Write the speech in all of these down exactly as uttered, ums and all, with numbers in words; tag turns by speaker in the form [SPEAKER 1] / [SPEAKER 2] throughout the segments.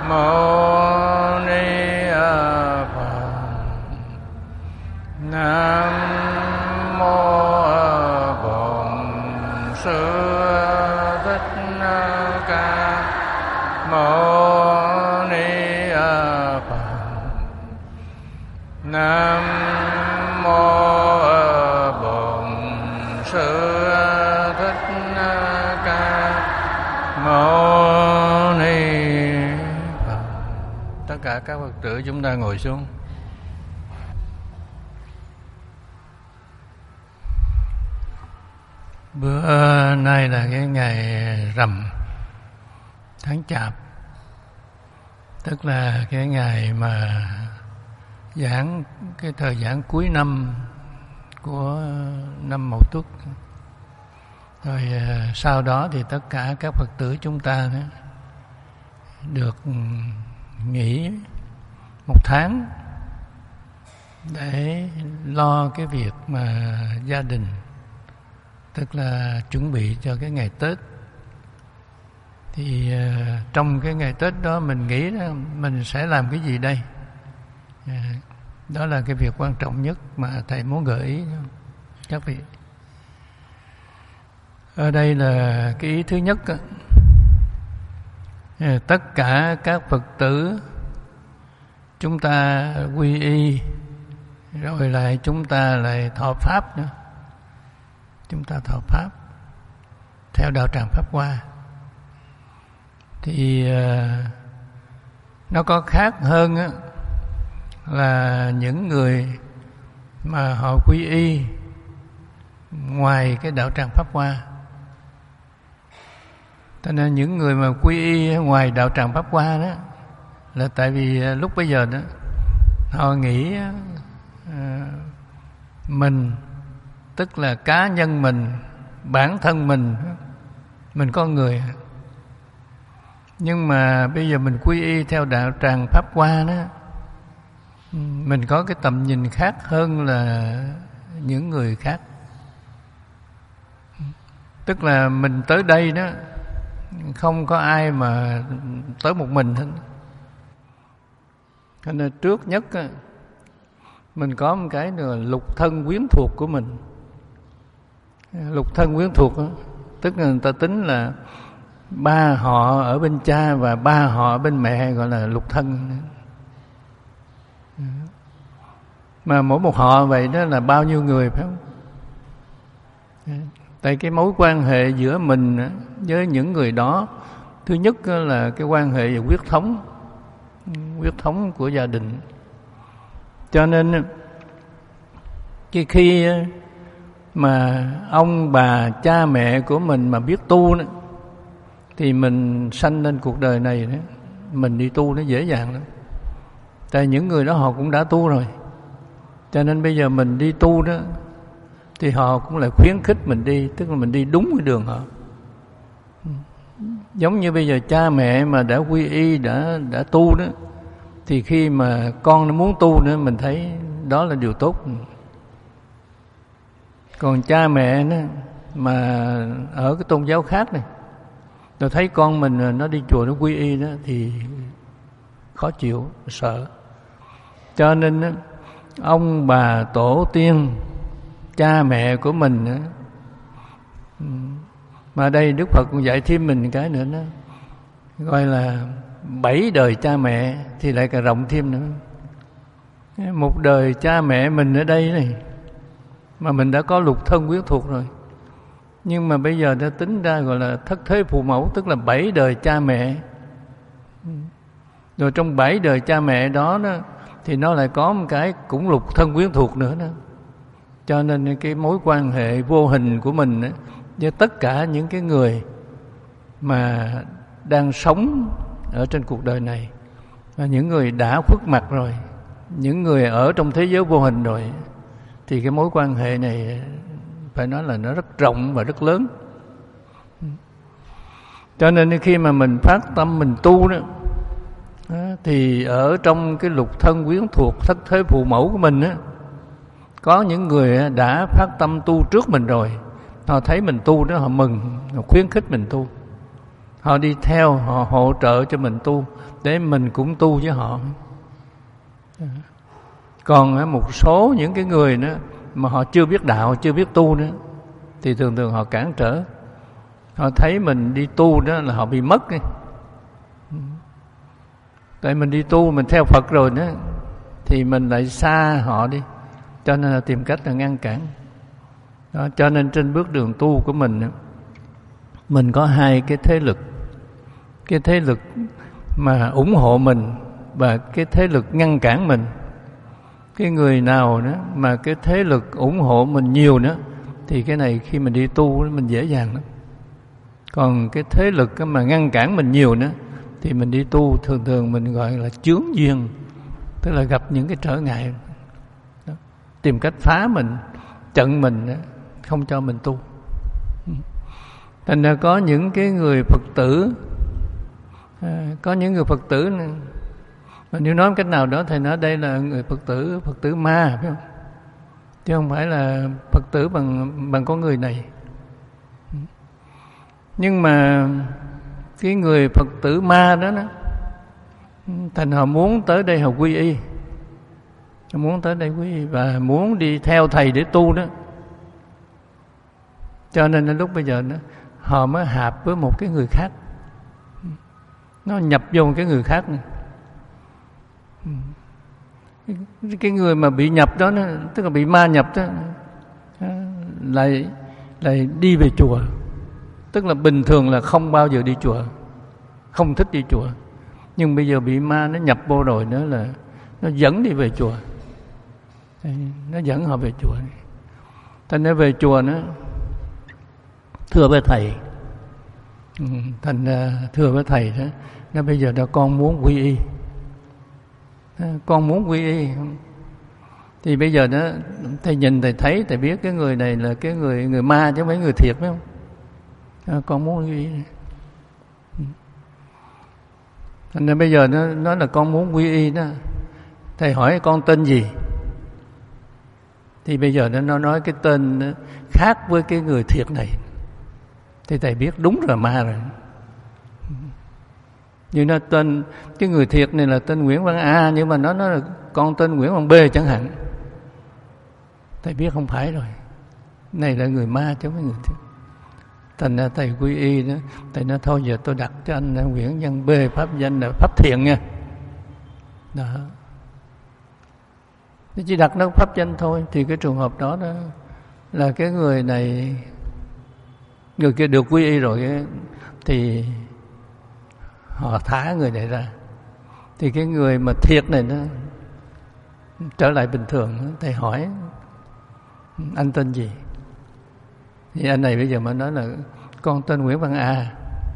[SPEAKER 1] Mâu Ni Phật. Nam mô Bổn Sư Thích Ca Mâu Ni Phật. Nam mô Bổn Sư Thích Ca Mâu Ni Phật. Tất cả các Phật tử chúng ta ngồi xuống. Bữa nay là cái ngày rằm tháng Chạp, tức là cái ngày mà giảng cái thời gian cuối năm của năm Mậu Tuất. Rồi sau đó thì tất cả các Phật tử chúng ta được nghỉ một tháng để lo cái việc mà gia đình, tức là chuẩn bị cho cái ngày Tết. Thì uh, trong cái ngày Tết đó mình nghĩ đó, mình sẽ làm cái gì đây? Uh, đó là cái việc quan trọng nhất mà Thầy muốn gợi ý các vị. Ở đây là cái ý thứ nhất. Uh, tất cả các Phật tử chúng ta quy y, rồi lại chúng ta lại thọ Pháp nữa. Chúng ta thọ Pháp theo đạo tràng Pháp Hoa. Thì uh, nó có khác hơn á, là những người mà họ quy y ngoài cái đạo tràng Pháp Hoa. Cho nên những người mà quy y ngoài đạo tràng Pháp Hoa đó là tại vì lúc bây giờ đó họ nghĩ uh, mình, tức là cá nhân mình, bản thân mình, mình con người. Nhưng mà bây giờ mình quy y theo đạo tràng Pháp Hoa đó, mình có cái tầm nhìn khác hơn là những người khác. Tức là mình tới đây đó, không có ai mà tới một mình hết. Cho nên trước nhất mình có một cái là lục thân quyến thuộc của mình. Lục thân quyến thuộc đó, tức là người ta tính là ba họ ở bên cha và ba họ ở bên mẹ, gọi là lục thân. Mà mỗi một họ vậy đó là bao nhiêu người, phải không? Tại cái mối quan hệ giữa mình với những người đó, thứ nhất là cái quan hệ về huyết thống, huyết thống của gia đình. Cho nên cái khi mà ông bà cha mẹ của mình mà biết tu đó, thì mình sanh lên cuộc đời này đó, mình đi tu nó dễ dàng lắm. Tại những người đó họ cũng đã tu rồi, cho nên bây giờ mình đi tu đó thì họ cũng lại khuyến khích mình đi, tức là mình đi đúng cái đường họ. Giống như bây giờ cha mẹ mà đã quy y, đã đã tu đó, thì khi mà con nó muốn tu nữa, mình thấy đó là điều tốt. Còn cha mẹ nó mà ở cái tôn giáo khác này, rồi thấy con mình nó đi chùa nó quy y đó thì khó chịu, sợ. Cho nên ông bà tổ tiên, cha mẹ của mình, mà đây Đức Phật cũng dạy thêm mình cái nữa đó, gọi là bảy đời cha mẹ thì lại càng rộng thêm nữa. Một đời cha mẹ mình ở đây này mà mình đã có lục thân quyến thuộc rồi, nhưng mà bây giờ đã tính ra gọi là thất thế phụ mẫu, tức là bảy đời cha mẹ. Rồi trong bảy đời cha mẹ đó, đó thì nó lại có một cái cũng lục thân quyến thuộc nữa đó. Cho nên cái mối quan hệ vô hình của mình đó, với tất cả những cái người mà đang sống ở trên cuộc đời này, và những người đã khuất mặt rồi, những người ở trong thế giới vô hình rồi, thì cái mối quan hệ này phải nói là nó rất rộng và rất lớn. Cho nên khi mà mình phát tâm mình tu đó, thì ở trong cái lục thân quyến thuộc, thất thế phụ mẫu của mình á, có những người đã phát tâm tu trước mình rồi, họ thấy mình tu đó họ mừng, họ khuyến khích mình tu. Họ đi theo, họ hỗ trợ cho mình tu, để mình cũng tu với họ. Còn một số những cái người nữa mà họ chưa biết đạo, chưa biết tu nữa, thì thường thường họ cản trở. Họ thấy mình đi tu đó là họ bị mất đi. Tại mình đi tu, mình theo Phật rồi đó, thì mình lại xa họ đi. Cho nên là tìm cách là ngăn cản đó. Cho nên trên bước đường tu của mình, mình có hai cái thế lực. Cái thế lực mà ủng hộ mình và cái thế lực ngăn cản mình. Cái người nào đó mà cái thế lực ủng hộ mình nhiều nữa, thì cái này khi mình đi tu mình dễ dàng lắm. Còn cái thế lực mà ngăn cản mình nhiều nữa, thì mình đi tu thường thường mình gọi là chướng duyên, tức là gặp những cái trở ngại đó, tìm cách phá mình, chặn mình đó, không cho mình tu. Thành ra có những cái người Phật tử, à, có những người Phật tử này, mà nếu nói một cách nào đó thầy nói đây là người Phật tử, Phật tử ma, phải không? Chứ không phải là Phật tử bằng bằng con người này. Nhưng mà cái người Phật tử ma đó, đó thành họ muốn tới đây họ quy y, họ muốn tới đây quy y và muốn đi theo thầy để tu đó. Cho nên đến lúc bây giờ đó, họ mới hợp với một cái người khác, nó nhập vô một cái người khác này. Cái người mà bị nhập đó, đó tức là bị ma nhập đó, lại lại đi về chùa. Tức là bình thường là không bao giờ đi chùa, không thích đi chùa, nhưng bây giờ bị ma nó nhập vô rồi đó là nó dẫn đi về chùa, nó dẫn họ về chùa. Thành ra về chùa nó thưa với thầy, thành ra thưa với thầy đó, nó bây giờ đó con muốn quy y, con muốn quy y. Thì bây giờ đó thầy nhìn thầy thấy, thầy biết cái người này là cái người người ma chứ không phải người thiệt, phải không? À, con muốn quy y. Thành ra bây giờ nó nói là con muốn quy y đó. Thầy hỏi con tên gì? Thì bây giờ nó nói cái tên khác với cái người thiệt này. Thì thầy biết đúng là ma rồi. Nhưng nó tên cái người thiệt này là tên Nguyễn Văn A, nhưng mà nó nói là con tên Nguyễn Văn B chẳng hạn. Thầy biết không phải rồi. Này là người ma chứ không phải người thiệt. Thành ra thầy quy y đó, thầy nói thôi giờ tôi đặt cho anh là Nguyễn Văn B, pháp danh là Pháp Thiện nha. Đó. Thì chỉ đặt nó pháp danh thôi. Thì cái trường hợp đó đó là cái người này, người kia được quy y rồi thì họ thả người này ra. Thì cái người mà thiệt này nó trở lại bình thường. Thầy hỏi anh tên gì? Thì anh này bây giờ mới nói là con tên Nguyễn Văn A.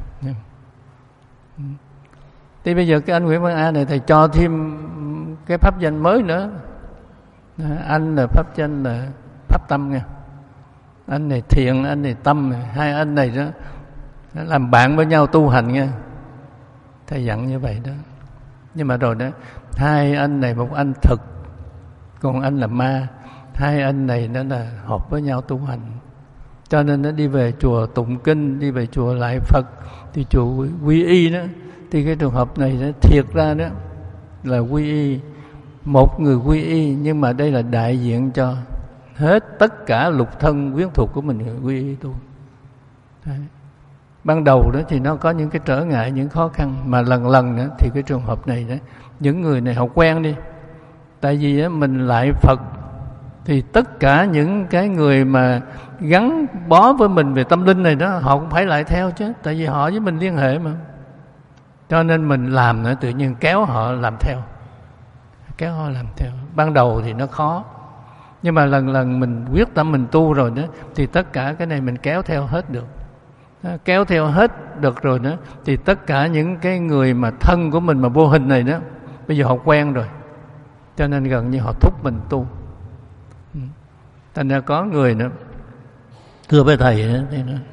[SPEAKER 1] Thì bây giờ cái anh Nguyễn Văn A này thầy cho thêm cái pháp danh mới nữa. Anh là pháp danh là Pháp Tâm nha. Anh này Thiện, anh này Tâm, hai anh này đó làm bạn với nhau tu hành nha. Thầy dặn như vậy đó. Nhưng mà rồi đó, hai anh này, một anh thực, còn anh là ma. Hai anh này nó là hợp với nhau tu hành. Cho nên nó đi về chùa tụng kinh, đi về chùa lại Phật, đi chùa quy y đó. Thì cái trường hợp này đó, thiệt ra đó là quy y, một người quy y, nhưng mà đây là đại diện cho hết tất cả lục thân quyến thuộc của mình quy y tu. Đấy. Ban đầu đó thì nó có những cái trở ngại, những khó khăn, mà lần lần nữa thì cái trường hợp này đó, những người này họ quen đi. Tại vì đó, mình lại Phật thì tất cả những cái người mà gắn bó với mình về tâm linh này đó, họ cũng phải lại theo chứ. Tại vì họ với mình liên hệ mà. Cho nên mình làm nữa tự nhiên kéo họ làm theo. Kéo họ làm theo. Ban đầu thì nó khó. Nhưng mà lần lần mình quyết tâm mình tu rồi đó, thì tất cả cái này mình kéo theo hết được. Kéo theo hết được rồi đó, thì tất cả những cái người mà thân của mình mà vô hình này đó, bây giờ họ quen rồi. Cho nên gần như họ thúc mình tu. Thành ra có người nữa thưa với thầy đó, thì nói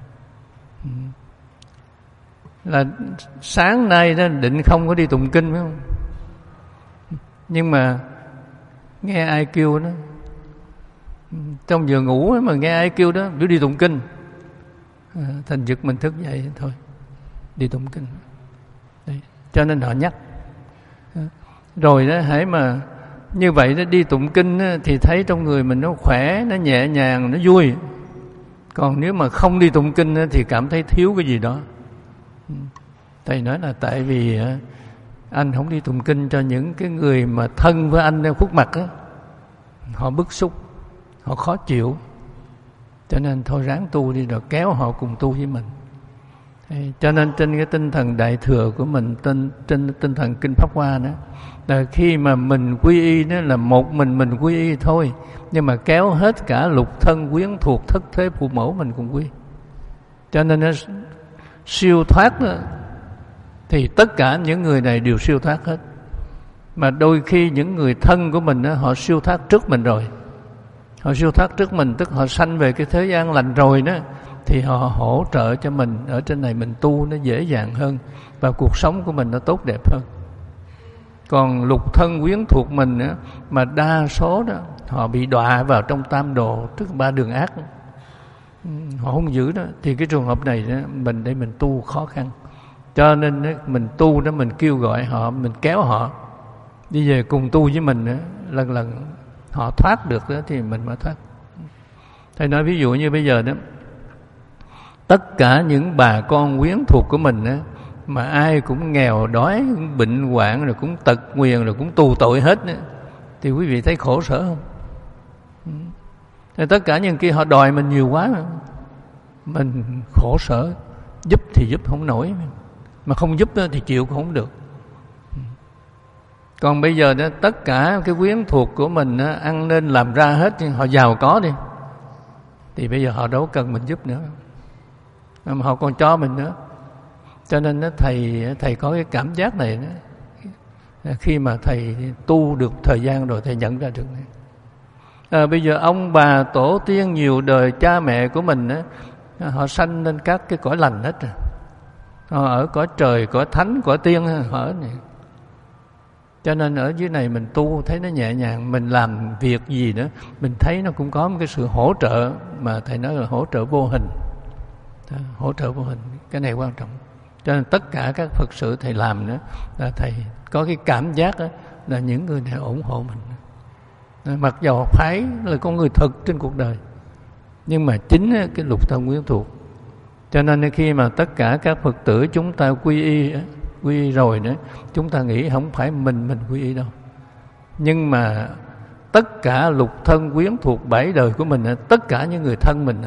[SPEAKER 1] là sáng nay đó định không có đi tụng kinh, phải không? Nhưng mà nghe ai kêu đó, trong giờ ngủ mà nghe ai kêu đó, biểu đi tụng kinh, à, thành giật mình thức dậy thôi. đi tụng kinh. Đấy. Cho nên họ nhắc. Rồi đó, hãy mà như vậy đó, đi tụng kinh đó, thì thấy trong người mình nó khỏe, nó nhẹ nhàng, nó vui. Còn nếu mà không đi tụng kinh đó, thì cảm thấy thiếu cái gì đó. Thầy nói là tại vì anh không đi tụng kinh cho những cái người mà thân với anh ở khuất mặt đó, họ bức xúc, họ khó chịu, cho nên thôi ráng tu đi, rồi kéo họ cùng tu với mình. Cho nên trên cái tinh thần đại thừa của mình, trên, trên tinh thần kinh Pháp Hoa đó, là khi mà mình quy y đó là một mình mình quy y thôi, nhưng mà kéo hết cả lục thân quyến thuộc thất thế phụ mẫu mình cùng quy. Cho nên nó siêu thoát đó, thì tất cả những người này đều siêu thoát hết. Mà đôi khi những người thân của mình đó, họ siêu thoát trước mình rồi. Họ siêu thoát trước mình, tức họ sanh về cái thế gian lành rồi đó, thì họ hỗ trợ cho mình ở trên này mình tu nó dễ dàng hơn, và cuộc sống của mình nó tốt đẹp hơn. Còn lục thân quyến thuộc mình đó, mà đa số đó họ bị đọa vào trong tam đồ, tức ba đường ác, họ không giữ đó, thì cái trường hợp này đó, mình để mình tu khó khăn. Cho nên đó, mình tu đó, mình kêu gọi họ, mình kéo họ đi về cùng tu với mình đó, lần lần họ thoát được đó thì mình mới thoát. Thầy nói ví dụ như bây giờ đó, tất cả những bà con quyến thuộc của mình đó, mà ai cũng nghèo đói, cũng bệnh hoạn, rồi cũng tật nguyền, rồi cũng tù tội hết đó, thì quý vị thấy khổ sở không? Thì tất cả những kia họ đòi mình nhiều quá mà. Mình khổ sở, giúp thì giúp không nổi, mà không giúp thì chịu cũng không được. Còn bây giờ đó, tất cả cái quyến thuộc của mình đó, ăn nên làm ra hết, nhưng họ giàu có đi, thì bây giờ họ đâu cần mình giúp nữa, mà họ còn cho mình nữa. Cho nên đó, thầy thầy có cái cảm giác này đó, khi mà thầy tu được thời gian rồi thầy nhận ra được này. À, bây giờ ông bà tổ tiên nhiều đời cha mẹ của mình đó, họ sanh lên các cái cõi lành hết rồi. Họ ở cõi trời, cõi thánh, cõi tiên, họ ở này. Cho nên ở dưới này mình tu thấy nó nhẹ nhàng, mình làm việc gì đó mình thấy nó cũng có một cái sự hỗ trợ, mà thầy nói là hỗ trợ vô hình. Hỗ trợ vô hình, cái này quan trọng. Cho nên tất cả các Phật sự thầy làm nữa là thầy có cái cảm giác đó, là những người này ủng hộ mình. Mặc dầu phải là con người thực trên cuộc đời, nhưng mà chính cái lục thân quyến thuộc. Cho nên khi mà tất cả các Phật tử chúng ta quy y quy y rồi nữa, chúng ta nghĩ không phải mình mình quy y đâu, nhưng mà tất cả lục thân quyến thuộc bảy đời của mình, tất cả những người thân mình đó.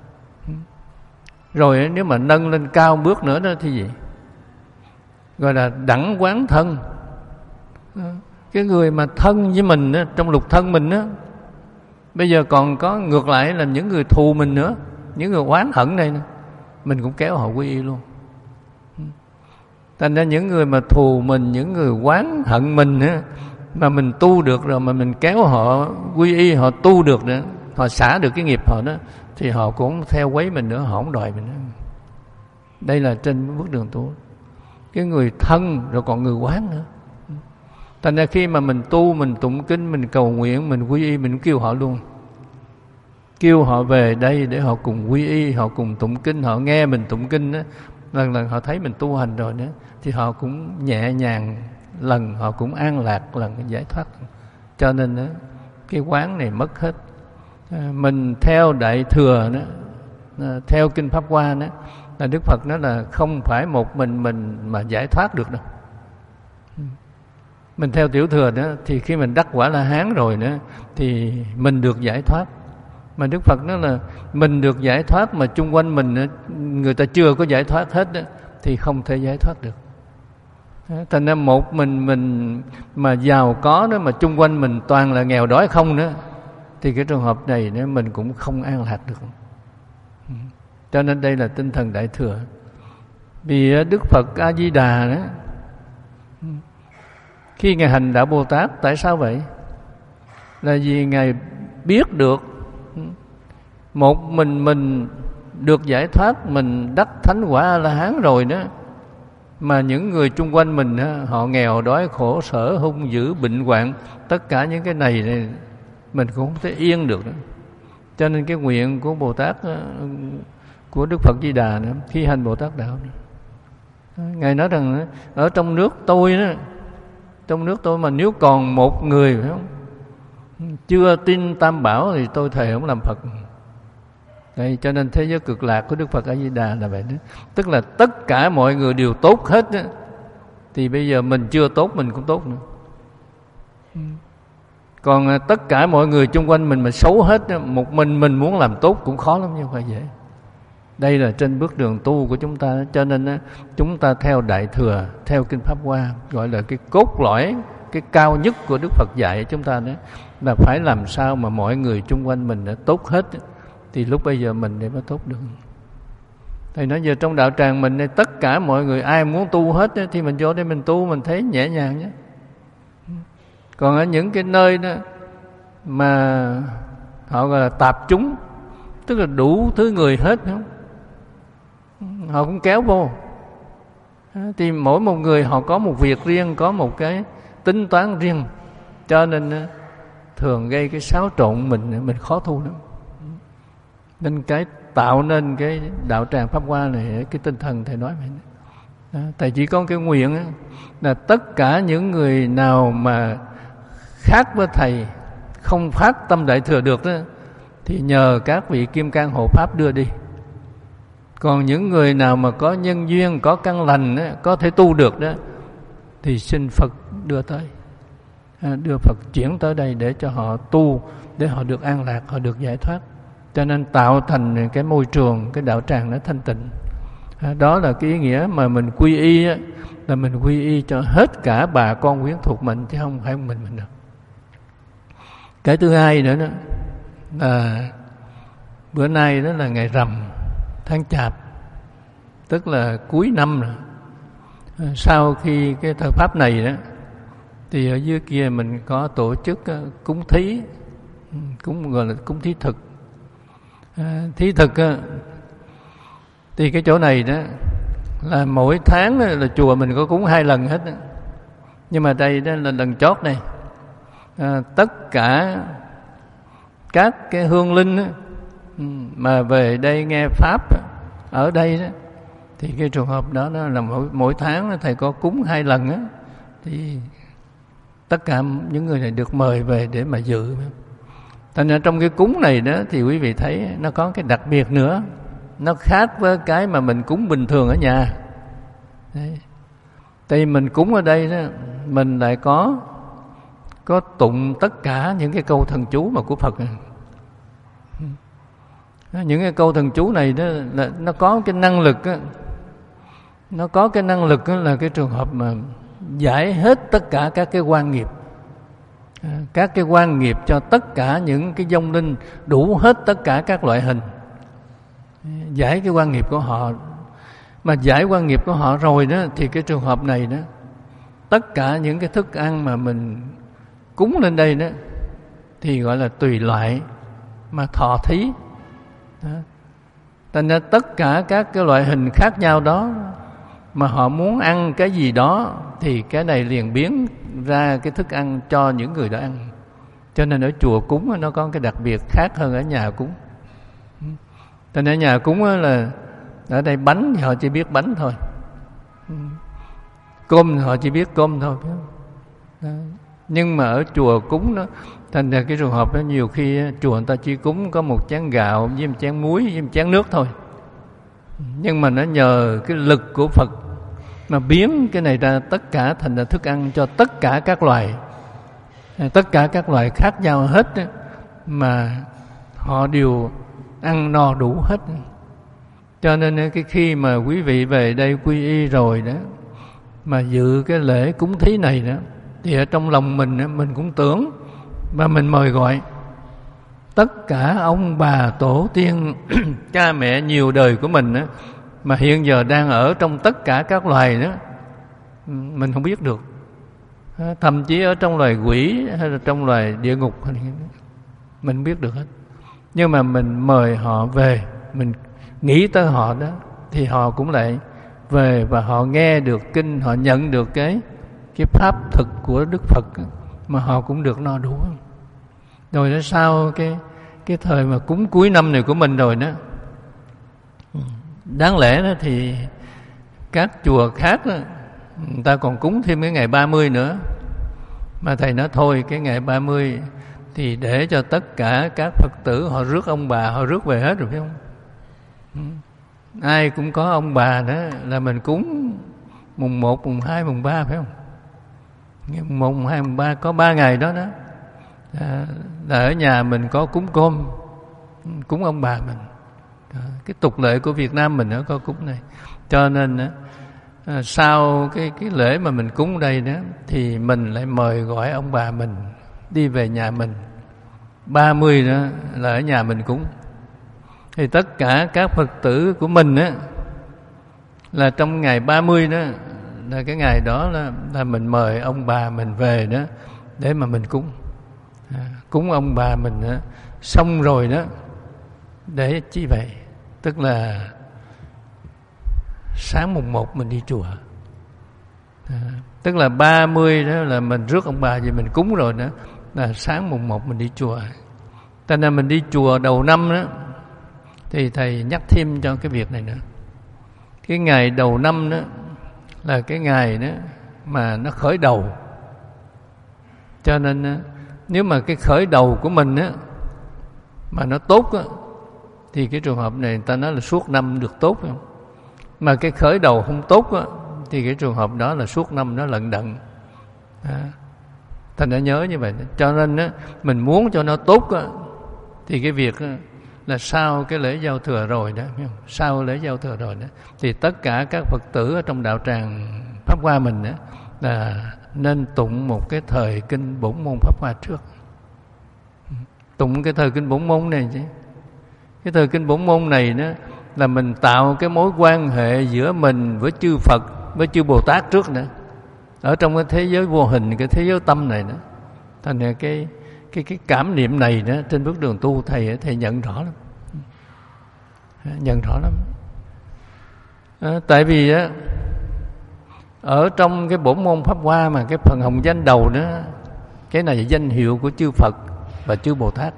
[SPEAKER 1] Rồi nếu mà nâng lên cao bước nữa đó thì gì? Gọi là đẳng quán thân. Cái người mà thân với mình đó, trong lục thân mình đó, bây giờ còn có ngược lại là những người thù mình nữa, những người oán hận này nữa, mình cũng kéo họ quy y luôn. Thành ra những người mà thù mình, những người oán hận mình nữa, mà mình tu được rồi, mà mình kéo họ quy y, họ tu được nữa, họ xả được cái nghiệp họ đó, thì họ cũng theo quấy mình nữa, họ không đòi mình nữa. Đây là trên bước đường tu. Cái người thân rồi còn người oán nữa. Thành ra khi mà mình tu, mình tụng kinh, mình cầu nguyện, mình quy y, mình cũng kêu họ luôn. Kêu họ về đây để họ cùng quy y, họ cùng tụng kinh, họ nghe mình tụng kinh đó. Lần lần họ thấy mình tu hành rồi nữa, thì họ cũng nhẹ nhàng, lần họ cũng an lạc, lần giải thoát. Cho nên đó, cái quán này mất hết. Mình theo Đại Thừa đó, theo Kinh Pháp Hoa đó, là Đức Phật nói là không phải một mình mình mà giải thoát được đâu. Mình theo Tiểu Thừa đó, thì khi mình đắc quả La Hán rồi nữa, thì mình được giải thoát. Mà Đức Phật nói là mình được giải thoát, mà chung quanh mình người ta chưa có giải thoát hết đó, thì không thể giải thoát được. Thành ra một mình mình mà giàu có đó, mà chung quanh mình toàn là nghèo đói không nữa, thì cái trường hợp này nữa mình cũng không an lạc được. Cho nên đây là tinh thần Đại Thừa. Vì Đức Phật A Di Đà đó, khi Ngài hành Đạo Bồ Tát, tại sao vậy? Là vì Ngài biết được một mình mình được giải thoát, mình đắc thánh quả A La Hán rồi đó, mà những người chung quanh mình họ nghèo đói khổ sở hung dữ bệnh hoạn, tất cả những cái này, này mình cũng không thể yên được nữa. Cho nên cái nguyện của Bồ Tát, của Đức Phật Di Đà nữa, khi hành Bồ Tát đạo nữa, Ngài nói rằng ở trong nước tôi đó, trong nước tôi mà nếu còn một người phải không, chưa tin Tam Bảo thì tôi thề không làm Phật. Đây, cho nên thế giới cực lạc của Đức Phật A Di Đà là vậy đó. Tức là tất cả mọi người đều tốt hết đó. Thì bây giờ mình chưa tốt mình cũng tốt nữa. Còn tất cả mọi người chung quanh mình mà xấu hết đó, một mình mình muốn làm tốt cũng khó lắm, nhưng không phải dễ. Đây là trên bước đường tu của chúng ta. Cho nên chúng ta theo Đại Thừa, theo Kinh Pháp Hoa, gọi là cái cốt lõi, cái cao nhất của Đức Phật dạy chúng ta đó, là phải làm sao mà mọi người chung quanh mình đã tốt hết, thì lúc bây giờ mình để mới tốt được. Thầy nói giờ trong đạo tràng mình đây, tất cả mọi người ai muốn tu hết thì mình vô đây mình tu, mình thấy nhẹ nhàng nhé. Còn ở những cái nơi đó mà họ gọi là tạp chúng, tức là đủ thứ người hết, không, họ cũng kéo vô. Thì mỗi một người họ có một việc riêng, có một cái tính toán riêng, cho nên thường gây cái xáo trộn mình mình khó thu lắm. Nên cái tạo nên cái đạo tràng Pháp Hoa này, cái tinh thần thầy nói vậy đó. Thầy chỉ có cái nguyện đó, là tất cả những người nào mà khác với thầy, không phát tâm Đại Thừa được đó, thì nhờ các vị Kim Cang hộ pháp đưa đi. Còn những người nào mà có nhân duyên, có căn lành đó, có thể tu được đó, thì xin Phật đưa tới, đưa Phật chuyển tới đây để cho họ tu, để họ được an lạc, họ được giải thoát. Cho nên tạo thành cái môi trường, cái đạo tràng nó thanh tịnh. Đó là cái ý nghĩa mà mình quy y á, là mình quy y cho hết cả bà con quyến thuộc mình, chứ không phải mình mình được. Cái thứ hai nữa đó là bữa nay đó là ngày rằm tháng Chạp, tức là cuối năm rồi. Sau khi cái thờ pháp này đó, thì ở dưới kia mình có tổ chức cúng thí, cúng gọi là cúng thí thực. À, thí thực á, thì cái chỗ này đó là mỗi tháng đó, là chùa mình có cúng hai lần hết đó. Nhưng mà đây đó là lần chót này, à, tất cả các cái hương linh đó, mà về đây nghe pháp đó, ở đây đó, thì cái trường hợp đó, đó là mỗi, mỗi tháng thầy có cúng hai lần đó, thì tất cả những người này được mời về để mà dự. Thành ra trong cái cúng này đó thì quý vị thấy nó có cái đặc biệt nữa, nó khác với cái mà mình cúng bình thường ở nhà. Đấy. Tại vì mình cúng ở đây đó, mình lại có có tụng tất cả những cái câu thần chú mà của Phật. Những cái câu thần chú này đó là nó có cái năng lực đó, nó có cái năng lực đó là cái trường hợp mà giải hết tất cả các cái quan nghiệp, các cái quan nghiệp cho tất cả những cái vong linh, đủ hết tất cả các loại hình, giải cái quan nghiệp của họ. Mà giải quan nghiệp của họ rồi đó, thì cái trường hợp này đó, tất cả những cái thức ăn mà mình cúng lên đây đó, thì gọi là tùy loại mà thọ thí. Thành ra tất cả các cái loại hình khác nhau đó, mà họ muốn ăn cái gì đó, thì cái này liền biến ra cái thức ăn cho những người đó ăn. Cho nên ở chùa cúng nó có cái đặc biệt khác hơn ở nhà cúng. Cho nên ở nhà cúng là ở đây bánh thì họ chỉ biết bánh thôi, cơm thì họ chỉ biết cơm thôi. Nhưng mà ở chùa cúng đó, thành ra cái trường hợp đó nhiều khi chùa người ta chỉ cúng có một chén gạo với một chén muối với một chén nước thôi. Nhưng mà nó nhờ cái lực của Phật mà biến cái này ra tất cả thành ra thức ăn cho tất cả các loài, tất cả các loài khác nhau hết đó, mà họ đều ăn no đủ hết. Cho nên cái khi mà quý vị về đây quy y rồi đó, mà dự cái lễ cúng thí này đó, thì ở trong lòng mình mình cũng tưởng và mình mời gọi tất cả ông bà tổ tiên cha mẹ nhiều đời của mình đó, mà hiện giờ đang ở trong tất cả các loài đó, mình không biết được. Thậm chí ở trong loài quỷ hay là trong loài địa ngục, mình biết được hết. Nhưng mà mình mời họ về, mình nghĩ tới họ đó, thì họ cũng lại về và họ nghe được kinh, họ nhận được cái cái pháp thực của Đức Phật, mà họ cũng được no đủ. Rồi đó sau cái cái thời mà cúng cuối năm này của mình rồi đó, đáng lẽ đó thì các chùa khác đó, người ta còn cúng thêm cái ngày ba mươi nữa. Mà thầy nói thôi, cái ngày ba mươi thì để cho tất cả các Phật tử họ rước ông bà, họ rước về hết rồi phải không? Ừ. Ai cũng có ông bà đó là mình cúng mùng một, mùng hai, mùng ba phải không? Mùng một, mùng hai, mùng ba có ba ngày đó đó. À, là ở nhà mình có cúng cơm, cúng ông bà mình. À, cái tục lệ của Việt Nam mình nó có cúng này. Cho nên à, sau cái cái lễ mà mình cúng đây đó thì mình lại mời gọi ông bà mình đi về nhà mình. ba mươi đó là ở nhà mình cúng. Thì tất cả các Phật tử của mình á là trong ngày ba mươi đó là cái ngày đó là, là mình mời ông bà mình về đó để mà mình cúng. À, cúng ông bà mình đó, xong rồi đó để chi vậy? Tức là sáng mùng một mình đi chùa. À, tức là ba mươi đó là mình rước ông bà về mình cúng rồi đó, là sáng mùng một mình đi chùa. Cho nên mình đi chùa đầu năm đó thì thầy nhắc thêm cho cái việc này nữa. Cái ngày đầu năm đó là cái ngày đó mà nó khởi đầu. Cho nên nếu mà cái khởi đầu của mình á mà nó tốt á thì cái trường hợp này người ta nói là suốt năm được tốt không? Mà cái khởi đầu không tốt á thì cái trường hợp đó là suốt năm nó lận đận. À, thành đã nhớ như vậy. Cho nên á mình muốn cho nó tốt á thì cái việc á, là sau cái lễ giao thừa rồi đó, sau lễ giao thừa rồi đó thì tất cả các Phật tử ở trong đạo tràng Pháp Hoa mình đó là nên tụng một cái thời kinh bổn môn Pháp Hoa trước. Tụng cái thời kinh bổn môn này chứ. Cái thời kinh bổn môn này đó là mình tạo cái mối quan hệ giữa mình với chư Phật, với chư Bồ Tát trước nữa. Ở trong cái thế giới vô hình, cái thế giới tâm này nữa. Thành ra cái cái cái cảm niệm này đó trên bước đường tu thầy thầy nhận rõ lắm. Nhận rõ lắm. À, tại vì á ở trong cái bổn môn Pháp Hoa mà cái phần hồng danh đầu đó, cái này là danh hiệu của chư Phật và chư Bồ Tát.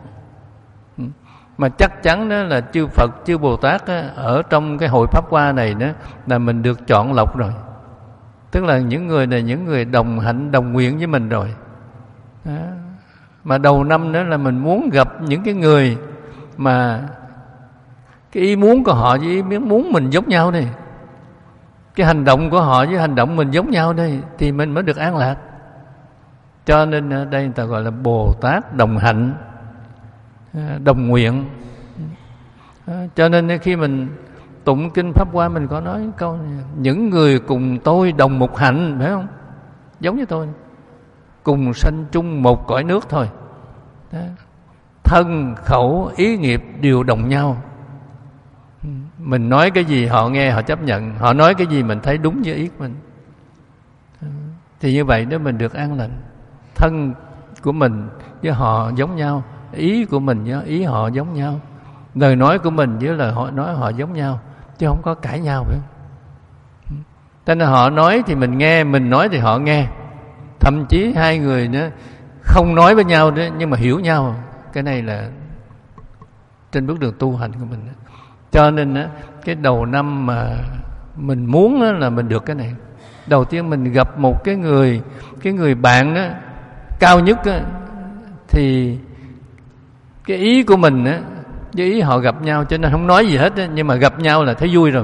[SPEAKER 1] Mà chắc chắn đó là chư Phật, chư Bồ Tát á, ở trong cái hội Pháp Hoa này đó là mình được chọn lọc rồi. Tức là những người này những người đồng hạnh, đồng nguyện với mình rồi. Đó. Mà đầu năm đó là mình muốn gặp những cái người mà cái ý muốn của họ với ý muốn mình giống nhau đây. Cái hành động của họ với hành động mình giống nhau đây thì mình mới được an lạc. Cho nên ở đây người ta gọi là Bồ Tát đồng hạnh, đồng nguyện. Cho nên khi mình tụng kinh Pháp Hoa mình có nói câu này, những người cùng tôi đồng một hạnh, phải không? Giống như tôi, cùng sanh chung một cõi nước thôi. Đó. Thân, khẩu, ý nghiệp đều đồng nhau. Mình nói cái gì họ nghe, họ chấp nhận. Họ nói cái gì mình thấy đúng với ý của mình. Thì như vậy đó mình được an lành. Thân của mình với họ giống nhau, ý của mình với ý họ giống nhau, lời nói của mình với lời họ nói họ giống nhau, chứ không có cãi nhau phải không? Cho nên họ nói thì mình nghe, mình nói thì họ nghe. Thậm chí hai người nữa không nói với nhau đó, nhưng mà hiểu nhau. Cái này là trên bước đường tu hành của mình đó. Cho nên đó, cái đầu năm mà mình muốn đó là mình được cái này. Đầu tiên mình gặp một cái người cái người bạn đó cao nhất đó, thì cái ý của mình đó, với ý họ gặp nhau, cho nên không nói gì hết đó, nhưng mà gặp nhau là thấy vui rồi.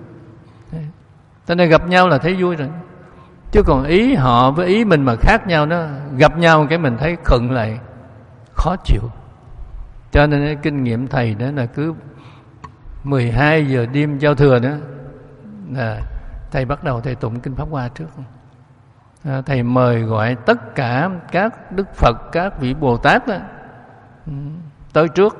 [SPEAKER 1] Cho nên gặp nhau là thấy vui rồi. Chứ còn ý họ với ý mình mà khác nhau đó, gặp nhau cái mình thấy khựng lại, khó chịu. Cho nên cái kinh nghiệm thầy đó là cứ mười hai giờ đêm giao thừa đó là thầy bắt đầu thầy tụng kinh Pháp Hoa trước. À, thầy mời gọi tất cả các Đức Phật, các vị Bồ Tát đó, tới trước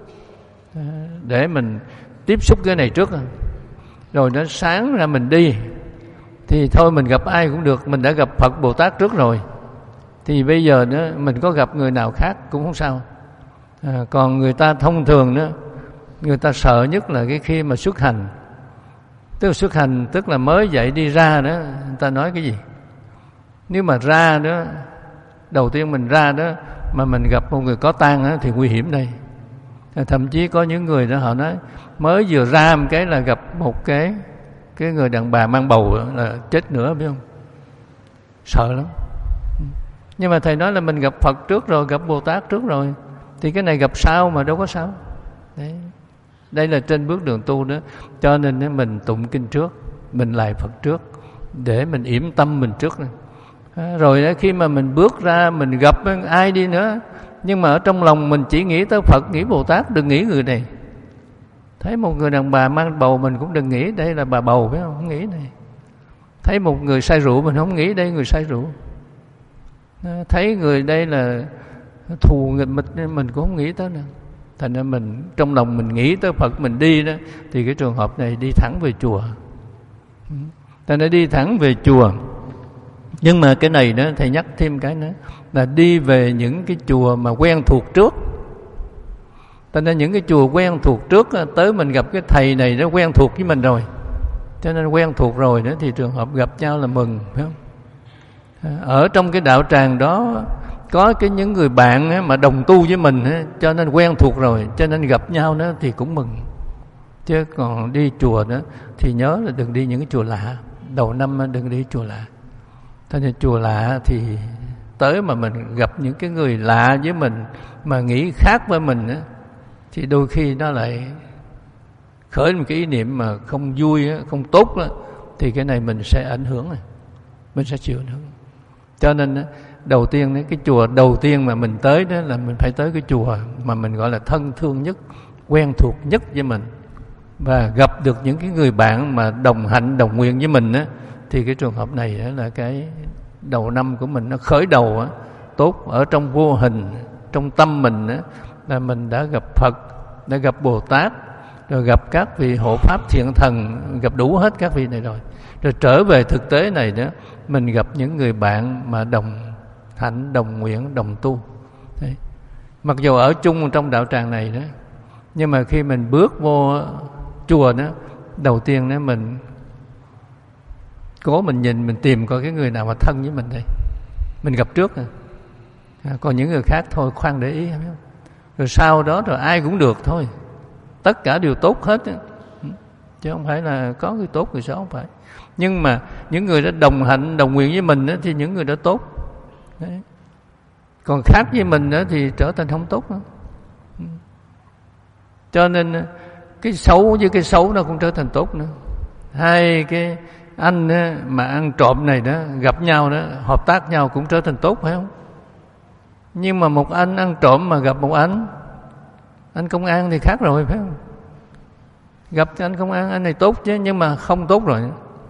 [SPEAKER 1] để mình tiếp xúc cái này trước. Rồi nó sáng ra mình đi thì thôi mình gặp ai cũng được, mình đã gặp Phật Bồ Tát trước rồi thì bây giờ đó mình có gặp người nào khác cũng không sao. À, còn người ta thông thường đó, người ta sợ nhất là cái khi mà xuất hành. Tức là xuất hành tức là mới dậy đi ra đó, người ta nói cái gì? Nếu mà ra đó, đầu tiên mình ra đó mà mình gặp một người có tang đó, thì nguy hiểm đây. Thậm chí có những người đó họ nói mới vừa ra một cái là gặp một cái cái người đàn bà mang bầu là chết nữa, biết không? Sợ lắm. Nhưng mà thầy nói là mình gặp Phật trước rồi, gặp Bồ Tát trước rồi, thì cái này gặp sau mà đâu có sao. Đấy. Đây là trên bước đường tu đó. Cho nên mình tụng kinh trước, mình lại Phật trước, để mình yểm tâm mình trước. Rồi đó, khi mà mình bước ra, mình gặp ai đi nữa, nhưng mà ở trong lòng mình chỉ nghĩ tới Phật, nghĩ Bồ Tát, đừng nghĩ người này. Thấy một người đàn bà mang bầu, mình cũng đừng nghĩ đây là bà bầu, phải không? Không nghĩ này. Thấy một người say rượu, mình không nghĩ đây người say rượu. Thấy người đây là thù nghịch mịch, mình cũng không nghĩ tới nữa. Thành ra mình trong lòng mình nghĩ tới Phật, mình đi đó, thì cái trường hợp này đi thẳng về chùa. Thành ra đi thẳng về chùa. Nhưng mà cái này đó, thầy nhắc thêm cái nữa, là đi về những cái chùa mà quen thuộc trước. Thành ra những cái chùa quen thuộc trước, tới mình gặp cái thầy này nó quen thuộc với mình rồi, cho nên quen thuộc rồi đó, thì trường hợp gặp nhau là mừng, phải không? Ở trong cái đạo tràng đó có cái những người bạn mà đồng tu với mình, cho nên quen thuộc rồi, cho nên gặp nhau đó thì cũng mừng. Chứ còn đi chùa đó thì nhớ là đừng đi những cái chùa lạ. Đầu năm đừng đi chùa lạ. Thế nên chùa lạ thì tới mà mình gặp những cái người lạ với mình mà nghĩ khác với mình á, thì đôi khi nó lại khởi một cái ý niệm mà không vui, không tốt đó, thì cái này mình sẽ ảnh hưởng, mình sẽ chịu ảnh hưởng. Cho nên đầu tiên, cái chùa đầu tiên mà mình tới đó là mình phải tới cái chùa mà mình gọi là thân thương nhất, quen thuộc nhất với mình, và gặp được những cái người bạn mà đồng hạnh đồng nguyện với mình á, thì cái trường hợp này là cái đầu năm của mình nó khởi đầu á, tốt. Ở trong vô hình, trong tâm mình á, là mình đã gặp Phật, đã gặp Bồ Tát, rồi gặp các vị hộ pháp thiện thần, gặp đủ hết các vị này rồi. Rồi trở về thực tế này đó, mình gặp những người bạn mà đồng hạnh, đồng nguyện, đồng tu. Đấy. Mặc dù ở chung trong đạo tràng này đó, nhưng mà khi mình bước vô chùa đó, đầu tiên đó mình cố mình nhìn, mình tìm coi cái người nào mà thân với mình đây, mình gặp trước rồi. À, còn những người khác thôi khoan để ý, không? Rồi sau đó rồi ai cũng được thôi, tất cả đều tốt hết, chứ không phải là có người tốt người xấu, không phải. Nhưng mà những người đó đồng hạnh đồng nguyện với mình đó, thì những người đó tốt. Đấy. Còn khác với mình đó, thì trở thành không tốt nữa. Cho nên cái xấu với cái xấu nó cũng trở thành tốt nữa. Hai cái anh đó, mà ăn trộm này đó gặp nhau đó, hợp tác nhau cũng trở thành tốt, phải không? Nhưng mà một anh ăn trộm mà gặp một anh anh công an thì khác rồi, phải không? Gặp anh công an, anh này tốt chứ, nhưng mà không tốt rồi.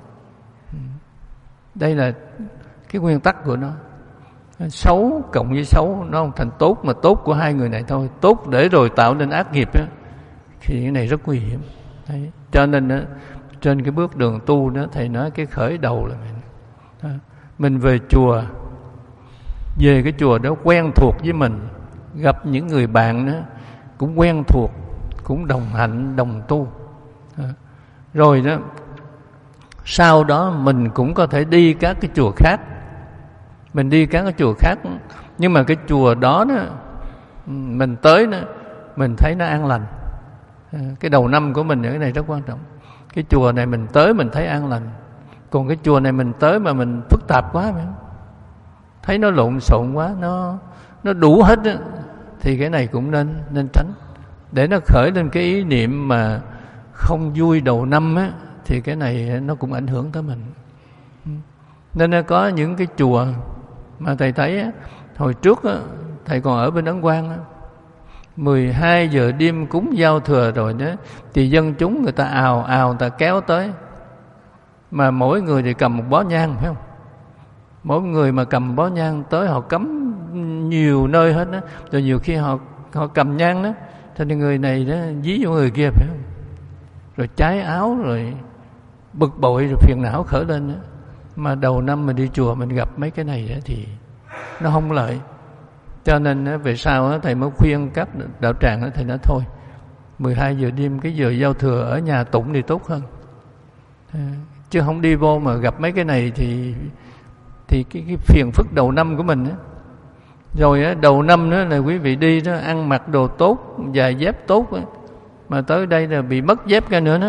[SPEAKER 1] Đây là cái nguyên tắc của nó. Xấu cộng với xấu nó không thành tốt, mà tốt của hai người này thôi. Tốt để rồi tạo nên ác nghiệp đó, thì cái này rất nguy hiểm. Đấy. Cho nên đó, trên cái bước đường tu đó, thầy nói cái khởi đầu là mình, đó. Mình về chùa, về cái chùa đó quen thuộc với mình, gặp những người bạn đó cũng quen thuộc, cũng đồng hạnh đồng tu. Đó. Rồi đó, sau đó mình cũng có thể đi các cái chùa khác. Mình đi các cái chùa khác, nhưng mà cái chùa đó, đó mình tới đó, mình thấy nó an lành. Cái đầu năm của mình cái này rất quan trọng. Cái chùa này mình tới mình thấy an lành. Còn cái chùa này mình tới mà mình phức tạp quá, phải không? Thấy nó lộn xộn quá, nó nó đủ hết đó, thì cái này cũng nên nên tránh, để nó khởi lên cái ý niệm mà không vui đầu năm á, thì cái này nó cũng ảnh hưởng tới mình. Nên có những cái chùa mà thầy thấy á, hồi trước á, thầy còn ở bên Ấn Quang á, mười hai giờ đêm cúng giao thừa rồi đó, thì dân chúng người ta ào ào người ta kéo tới, mà mỗi người thì cầm một bó nhang, phải không? Mỗi người mà cầm bó nhang tới, họ cắm nhiều nơi hết đó. Rồi nhiều khi họ họ cầm nhang đó, thì người này đó dí vô người kia, phải không? Rồi cháy áo, rồi bực bội, rồi phiền não khởi lên đó. Mà đầu năm mình đi chùa mình gặp mấy cái này đó, thì nó không lợi. Cho nên về sau thầy mới khuyên các đạo tràng, thầy nói thôi, mười hai giờ đêm cái giờ giao thừa ở nhà tụng thì tốt hơn, chứ không đi vô mà gặp mấy cái này thì thì cái, cái phiền phức đầu năm của mình á. Rồi á, đầu năm nữa là quý vị đi đó, ăn mặc đồ tốt, giày dép tốt á, mà tới đây là bị mất dép cái nữa đó,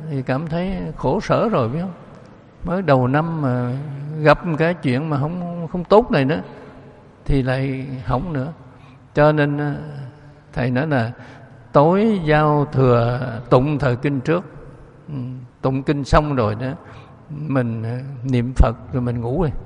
[SPEAKER 1] thì cảm thấy khổ sở rồi, biết không? Mới đầu năm mà gặp cái chuyện mà không không tốt này nữa thì lại hỏng nữa. Cho nên thầy nói là tối giao thừa tụng thời kinh trước, tụng kinh xong rồi đó mình niệm Phật rồi mình ngủ rồi.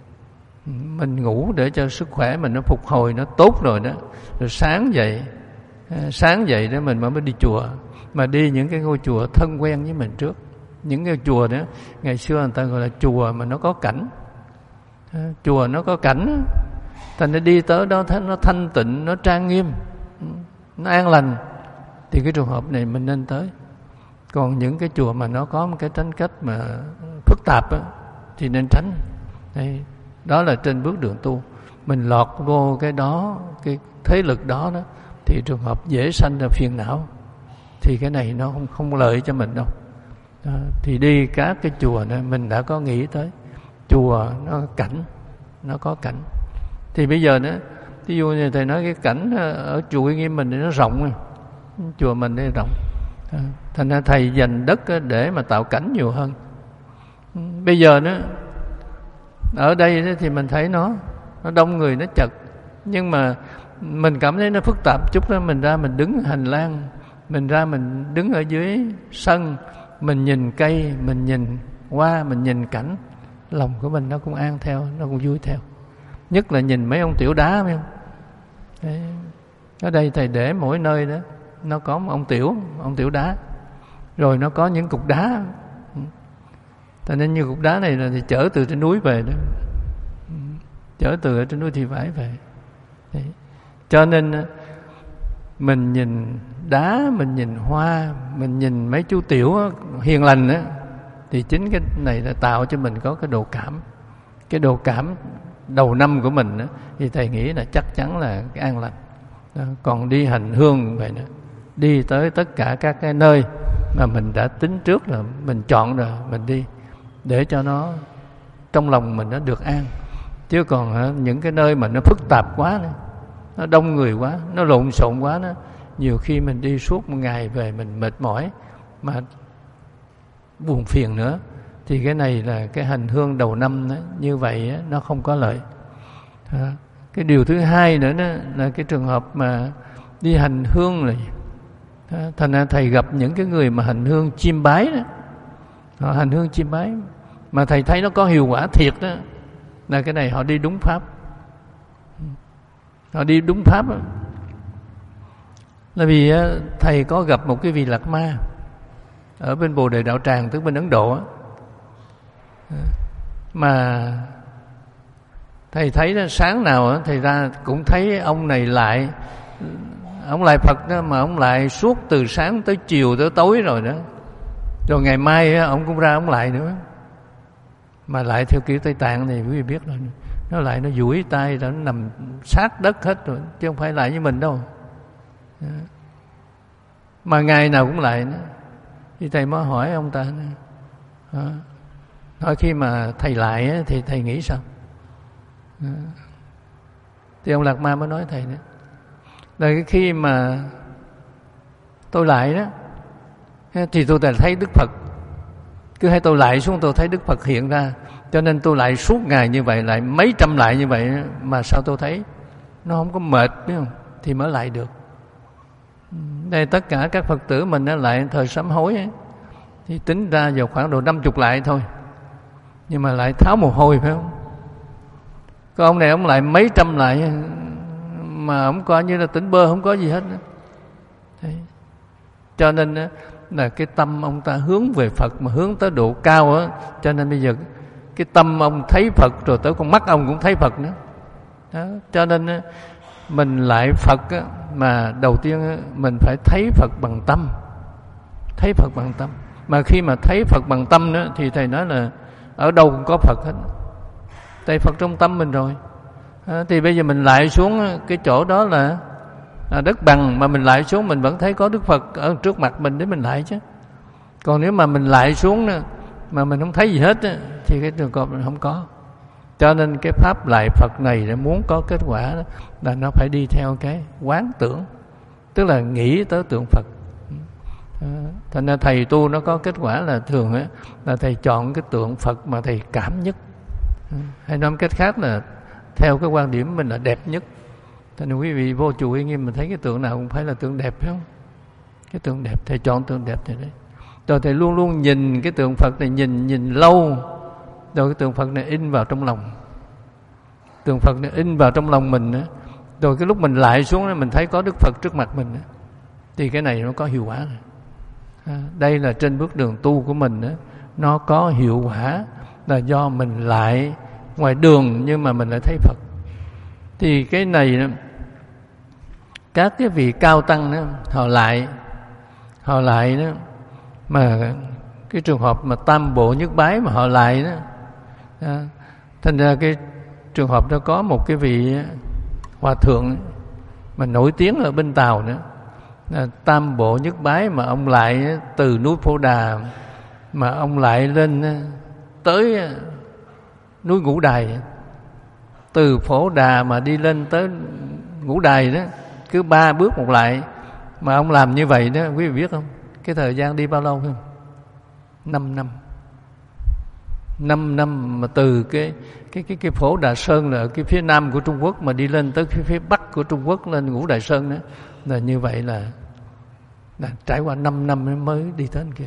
[SPEAKER 1] Mình ngủ để cho sức khỏe mình nó phục hồi, nó tốt rồi đó. Rồi sáng dậy, sáng dậy đó mình mới đi chùa. Mà đi những cái ngôi chùa thân quen với mình trước. Những cái chùa đó, ngày xưa người ta gọi là chùa mà nó có cảnh. Chùa nó có cảnh, thành ra đi tới đó thấy nó thanh tịnh, nó trang nghiêm, nó an lành, thì cái trường hợp này mình nên tới. Còn những cái chùa mà nó có một cái tính cách mà phức tạp á, thì nên tránh. Đây, đó là trên bước đường tu. Mình lọt vô cái đó, cái thế lực đó đó, thì trường hợp dễ sanh ra phiền não. Thì cái này nó không không lợi cho mình đâu. Đó, thì đi các cái chùa này mình đã có nghĩ tới. Chùa nó cảnh, nó có cảnh. Thì bây giờ nữa, ví dụ như thầy nói cái cảnh ở chùa Uy Nghiêm mình thì nó rộng rồi. Chùa mình đây rộng. Thành ra thầy dành đất để mà tạo cảnh nhiều hơn. Bây giờ nữa, ở đây thì mình thấy nó nó đông người, nó chật, nhưng mà mình cảm thấy nó phức tạp chút đó, mình ra mình đứng hành lang, mình ra mình đứng ở dưới sân, mình nhìn cây, mình nhìn hoa, mình nhìn cảnh, lòng của mình nó cũng an theo, nó cũng vui theo. Nhất là nhìn mấy ông tiểu đá, phải không? Đấy. Ở đây thầy để mỗi nơi đó nó có một ông tiểu, ông tiểu đá, rồi nó có những cục đá. Cho nên như cục đá này là thì chở từ trên núi về đó, chở từ ở trên núi Thị Vải về. Đấy. Cho nên mình nhìn đá, mình nhìn hoa, mình nhìn mấy chú tiểu hiền lành á, thì chính cái này là tạo cho mình có cái độ cảm. Cái độ cảm đầu năm của mình á, thì thầy nghĩ là chắc chắn là cái an lành. Đó. Còn đi hành hương cũng vậy nữa, đi tới tất cả các cái nơi mà mình đã tính trước là mình chọn rồi mình đi, để cho nó trong lòng mình nó được an. Chứ còn những cái nơi mà nó phức tạp quá nữa, nó đông người quá, nó lộn xộn quá đó, nhiều khi mình đi suốt một ngày về mình mệt mỏi mà buồn phiền nữa. Thì cái này là cái hành hương đầu năm đó, như vậy đó, nó không có lợi. À, cái điều thứ hai nữa đó, là cái trường hợp mà đi hành hương này, à, thành ra thầy gặp những cái người mà hành hương chiêm bái đó, họ hành hương chiêm bái mà thầy thấy nó có hiệu quả thiệt đó, là cái này họ đi đúng pháp. Họ đi đúng pháp đó. Là vì thầy có gặp một cái vị Lạc Ma ở bên Bồ Đề Đạo Tràng, tức bên Ấn Độ đó. Mà thầy thấy đó, sáng nào đó, thầy ra cũng thấy ông này lại, ông lại Phật đó, mà ông lại suốt từ sáng tới chiều tới tối rồi đó. Rồi ngày mai đó, ông cũng ra ông lại nữa. Mà lại theo kiểu Tây Tạng thì quý vị biết rồi, nó lại nó duỗi tay, nó nằm sát đất hết rồi, chứ không phải lại với mình đâu. Mà ngày nào cũng lại nữa. Thì thầy mới hỏi ông ta đó. Hỏi khi mà thầy lại thì thầy nghĩ sao? Thì ông Lạc Ma mới nói thầy đó, là khi mà tôi lại đó thì tôi thấy Đức Phật. Cứ hay tôi lại xuống tôi thấy Đức Phật hiện ra. Cho nên tôi lại suốt ngày như vậy, lại mấy trăm lại như vậy, mà sao tôi thấy nó không có mệt, biết không? Thì mới lại được. Đây tất cả các Phật tử mình đã lại thời sám hối ấy, thì tính ra vào khoảng độ năm chục lại thôi, nhưng mà lại tháo mồ hôi, phải không? Có ông này ông lại mấy trăm lại, mà ông coi như là tỉnh bơ, không có gì hết nữa. Đấy. Cho nên là cái tâm ông ta hướng về Phật, mà hướng tới độ cao á, cho nên bây giờ cái tâm ông thấy Phật, rồi tới con mắt ông cũng thấy Phật nữa. Đó. Cho nên mình lại Phật á, mà đầu tiên mình phải thấy Phật bằng tâm, thấy Phật bằng tâm. Mà khi mà thấy Phật bằng tâm nữa, thì thầy nói là ở đâu cũng có Phật hết, tại Phật trong tâm mình rồi. À, thì bây giờ mình lại xuống cái chỗ đó là, là đất bằng, mà mình lại xuống mình vẫn thấy có Đức Phật ở trước mặt mình để mình lại chứ. Còn nếu mà mình lại xuống nữa, mà mình không thấy gì hết á, thì cái trường hợp mình không có. Cho nên cái pháp lại Phật này để muốn có kết quả đó, là nó phải đi theo cái quán tưởng, tức là nghĩ tới tượng Phật. Thành ra thầy tu nó có kết quả là thường á, là thầy chọn cái tượng Phật mà thầy cảm nhất, hay nói cách khác là theo cái quan điểm mình là đẹp nhất. Thành ra quý vị vô chùa Uy Nghiêm mình thấy cái tượng nào cũng phải là tượng đẹp, phải không? Cái tượng đẹp, thầy chọn tượng đẹp thầy đấy. Rồi thầy luôn luôn nhìn cái tượng Phật này, nhìn nhìn lâu, rồi cái tượng Phật này in vào trong lòng. Tượng Phật này in vào trong lòng mình á, rồi cái lúc mình lại xuống đó, mình thấy có Đức Phật trước mặt mình á, thì cái này nó có hiệu quả rồi. À, đây là trên bước đường tu của mình á, nó có hiệu quả là do mình lại ngoài đường nhưng mà mình lại thấy Phật. Thì cái này các cái vị cao tăng đó, họ lại họ lại đó, mà cái trường hợp mà tam bộ nhất bái mà họ lại đó, à, thành ra cái trường hợp đó có một cái vị hòa thượng mà nổi tiếng ở bên Tàu nữa, à, tam bộ nhất bái mà ông lại từ núi Phổ Đà mà ông lại lên tới núi Ngũ Đài, từ Phổ Đà mà đi lên tới Ngũ Đài đó, cứ ba bước một lại. Mà ông làm như vậy đó, quý vị biết không, cái thời gian đi bao lâu không? Năm năm. Năm năm mà từ cái cái cái cái Phổ Đà Sơn là ở cái phía nam của Trung Quốc mà đi lên tới cái phía bắc của Trung Quốc, lên Ngũ Đài Sơn đó, là như vậy là, là trải qua năm năm mới đi tới kia.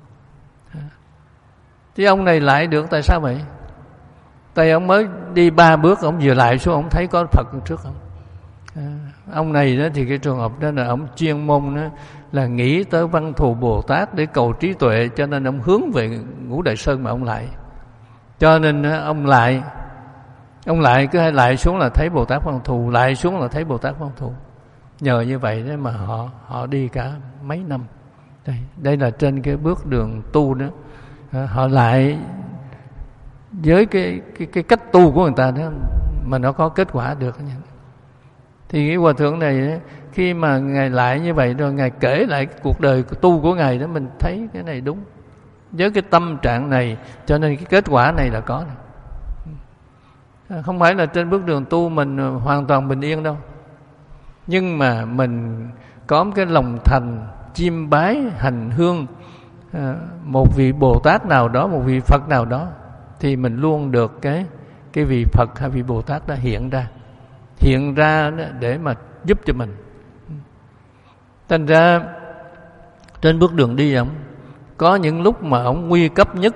[SPEAKER 1] Thì ông này lại được tại sao vậy? Tại ông mới đi ba bước, ông vừa lại xuống ông thấy có Phật trước ông. À, ông này đó thì cái trường hợp đó là ông chuyên môn đó là nghĩ tới Văn Thù Bồ Tát để cầu trí tuệ, cho nên ông hướng về Ngũ Đại Sơn mà ông lại. Cho nên ông lại ông lại cứ hay lại xuống là thấy Bồ Tát Văn Thù, lại xuống là thấy Bồ Tát Văn Thù. Nhờ như vậy đó mà họ họ đi cả mấy năm. Đây, đây là trên cái bước đường tu đó, họ lại với cái cái cái cách tu của người ta đó mà nó có kết quả được. Thì cái hòa thượng này khi mà ngài lại như vậy rồi ngài kể lại cuộc đời tu của ngài đó, mình thấy cái này đúng với cái tâm trạng này, cho nên cái kết quả này là có. Không phải là trên bước đường tu mình hoàn toàn bình yên đâu, nhưng mà mình có một cái lòng thành chiêm bái hành hương một vị Bồ Tát nào đó, một vị Phật nào đó, thì mình luôn được cái cái vị Phật hay vị Bồ Tát đã hiện ra hiện ra để mà giúp cho mình. Thành ra trên bước đường đi ông có những lúc mà ông nguy cấp nhất,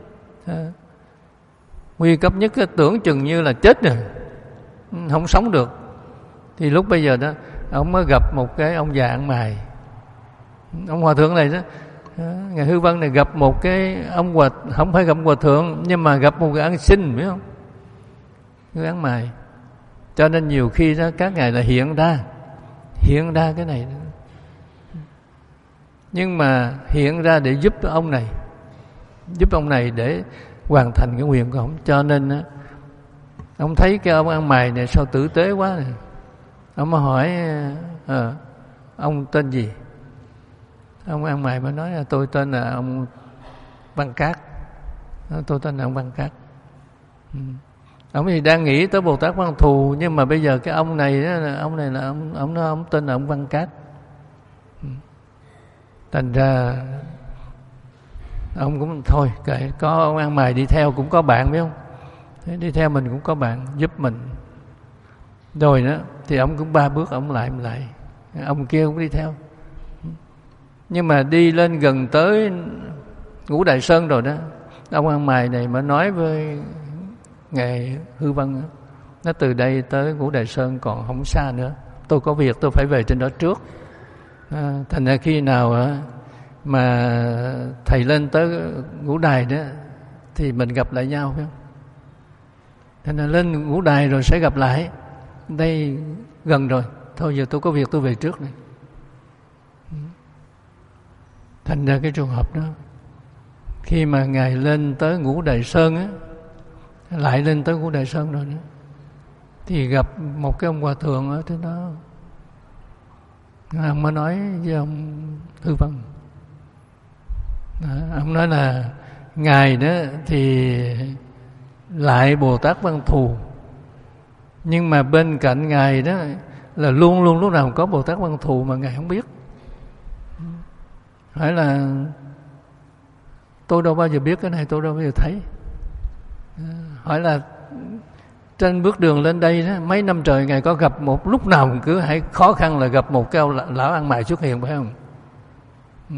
[SPEAKER 1] nguy cấp nhất tưởng chừng như là chết rồi, không sống được. Thì lúc bây giờ đó ông mới gặp một cái ông già ăn mày. Ông hòa thượng này đó, ngài Hư Vân này gặp một cái ông hòa, không phải gặp hòa thượng nhưng mà gặp một người ăn xin, biết không? Người ăn mày. Cho nên nhiều khi đó các ngài là hiện ra hiện ra cái này đó. Nhưng mà hiện ra để giúp ông này, giúp ông này để hoàn thành cái nguyện của ông. Cho nên đó, ông thấy cái ông ăn mày này sao tử tế quá này. Ông mới hỏi à, ông tên gì? Ông ăn mày mới nói là tôi tên là ông Văn Cát. Tôi tên là ông Văn Cát. Ừ. Ông thì đang nghĩ tới Bồ Tát Văn Thù, nhưng mà bây giờ cái ông này đó, ông này là ông ông nói ông tên là ông Văn Cát. Ừ. Thành ra ông cũng thôi kệ, có ông ăn mày đi theo cũng có bạn, biết không? Thế đi theo mình cũng có bạn giúp mình. Rồi đó thì ông cũng ba bước ông lại mình lại, ông kia cũng đi theo. Nhưng mà đi lên gần tới Ngũ Đại Sơn rồi đó, ông ăn mày này mà nói với ngài Hư Vân, nó từ đây tới Ngũ Đại Sơn còn không xa nữa, tôi có việc tôi phải về trên đó trước. À, thành ra khi nào mà thầy lên tới Ngũ Đài đó thì mình gặp lại nhau, phải không? Thành ra lên Ngũ Đài rồi sẽ gặp lại, đây gần rồi, thôi giờ tôi có việc tôi về trước này. Thành ra cái trường hợp đó, khi mà ngài lên tới Ngũ Đại Sơn á, lại lên tới Ngũ Đại Sơn rồi nữa, thì gặp một cái ông hòa thượng ở trên đó. Ông mới nói với ông Hư Vân, ông nói là ngài đó thì lại Bồ Tát Văn Thù, nhưng mà bên cạnh ngài đó là luôn luôn lúc nào có Bồ Tát Văn Thù mà ngài không biết. Hỏi là tôi đâu bao giờ biết cái này, tôi đâu bao giờ thấy. Hỏi là trên bước đường lên đây đó, mấy năm trời Ngài có gặp một lúc nào cứ hãy khó khăn là gặp một cái ông lão ăn mày xuất hiện phải không? Ừ.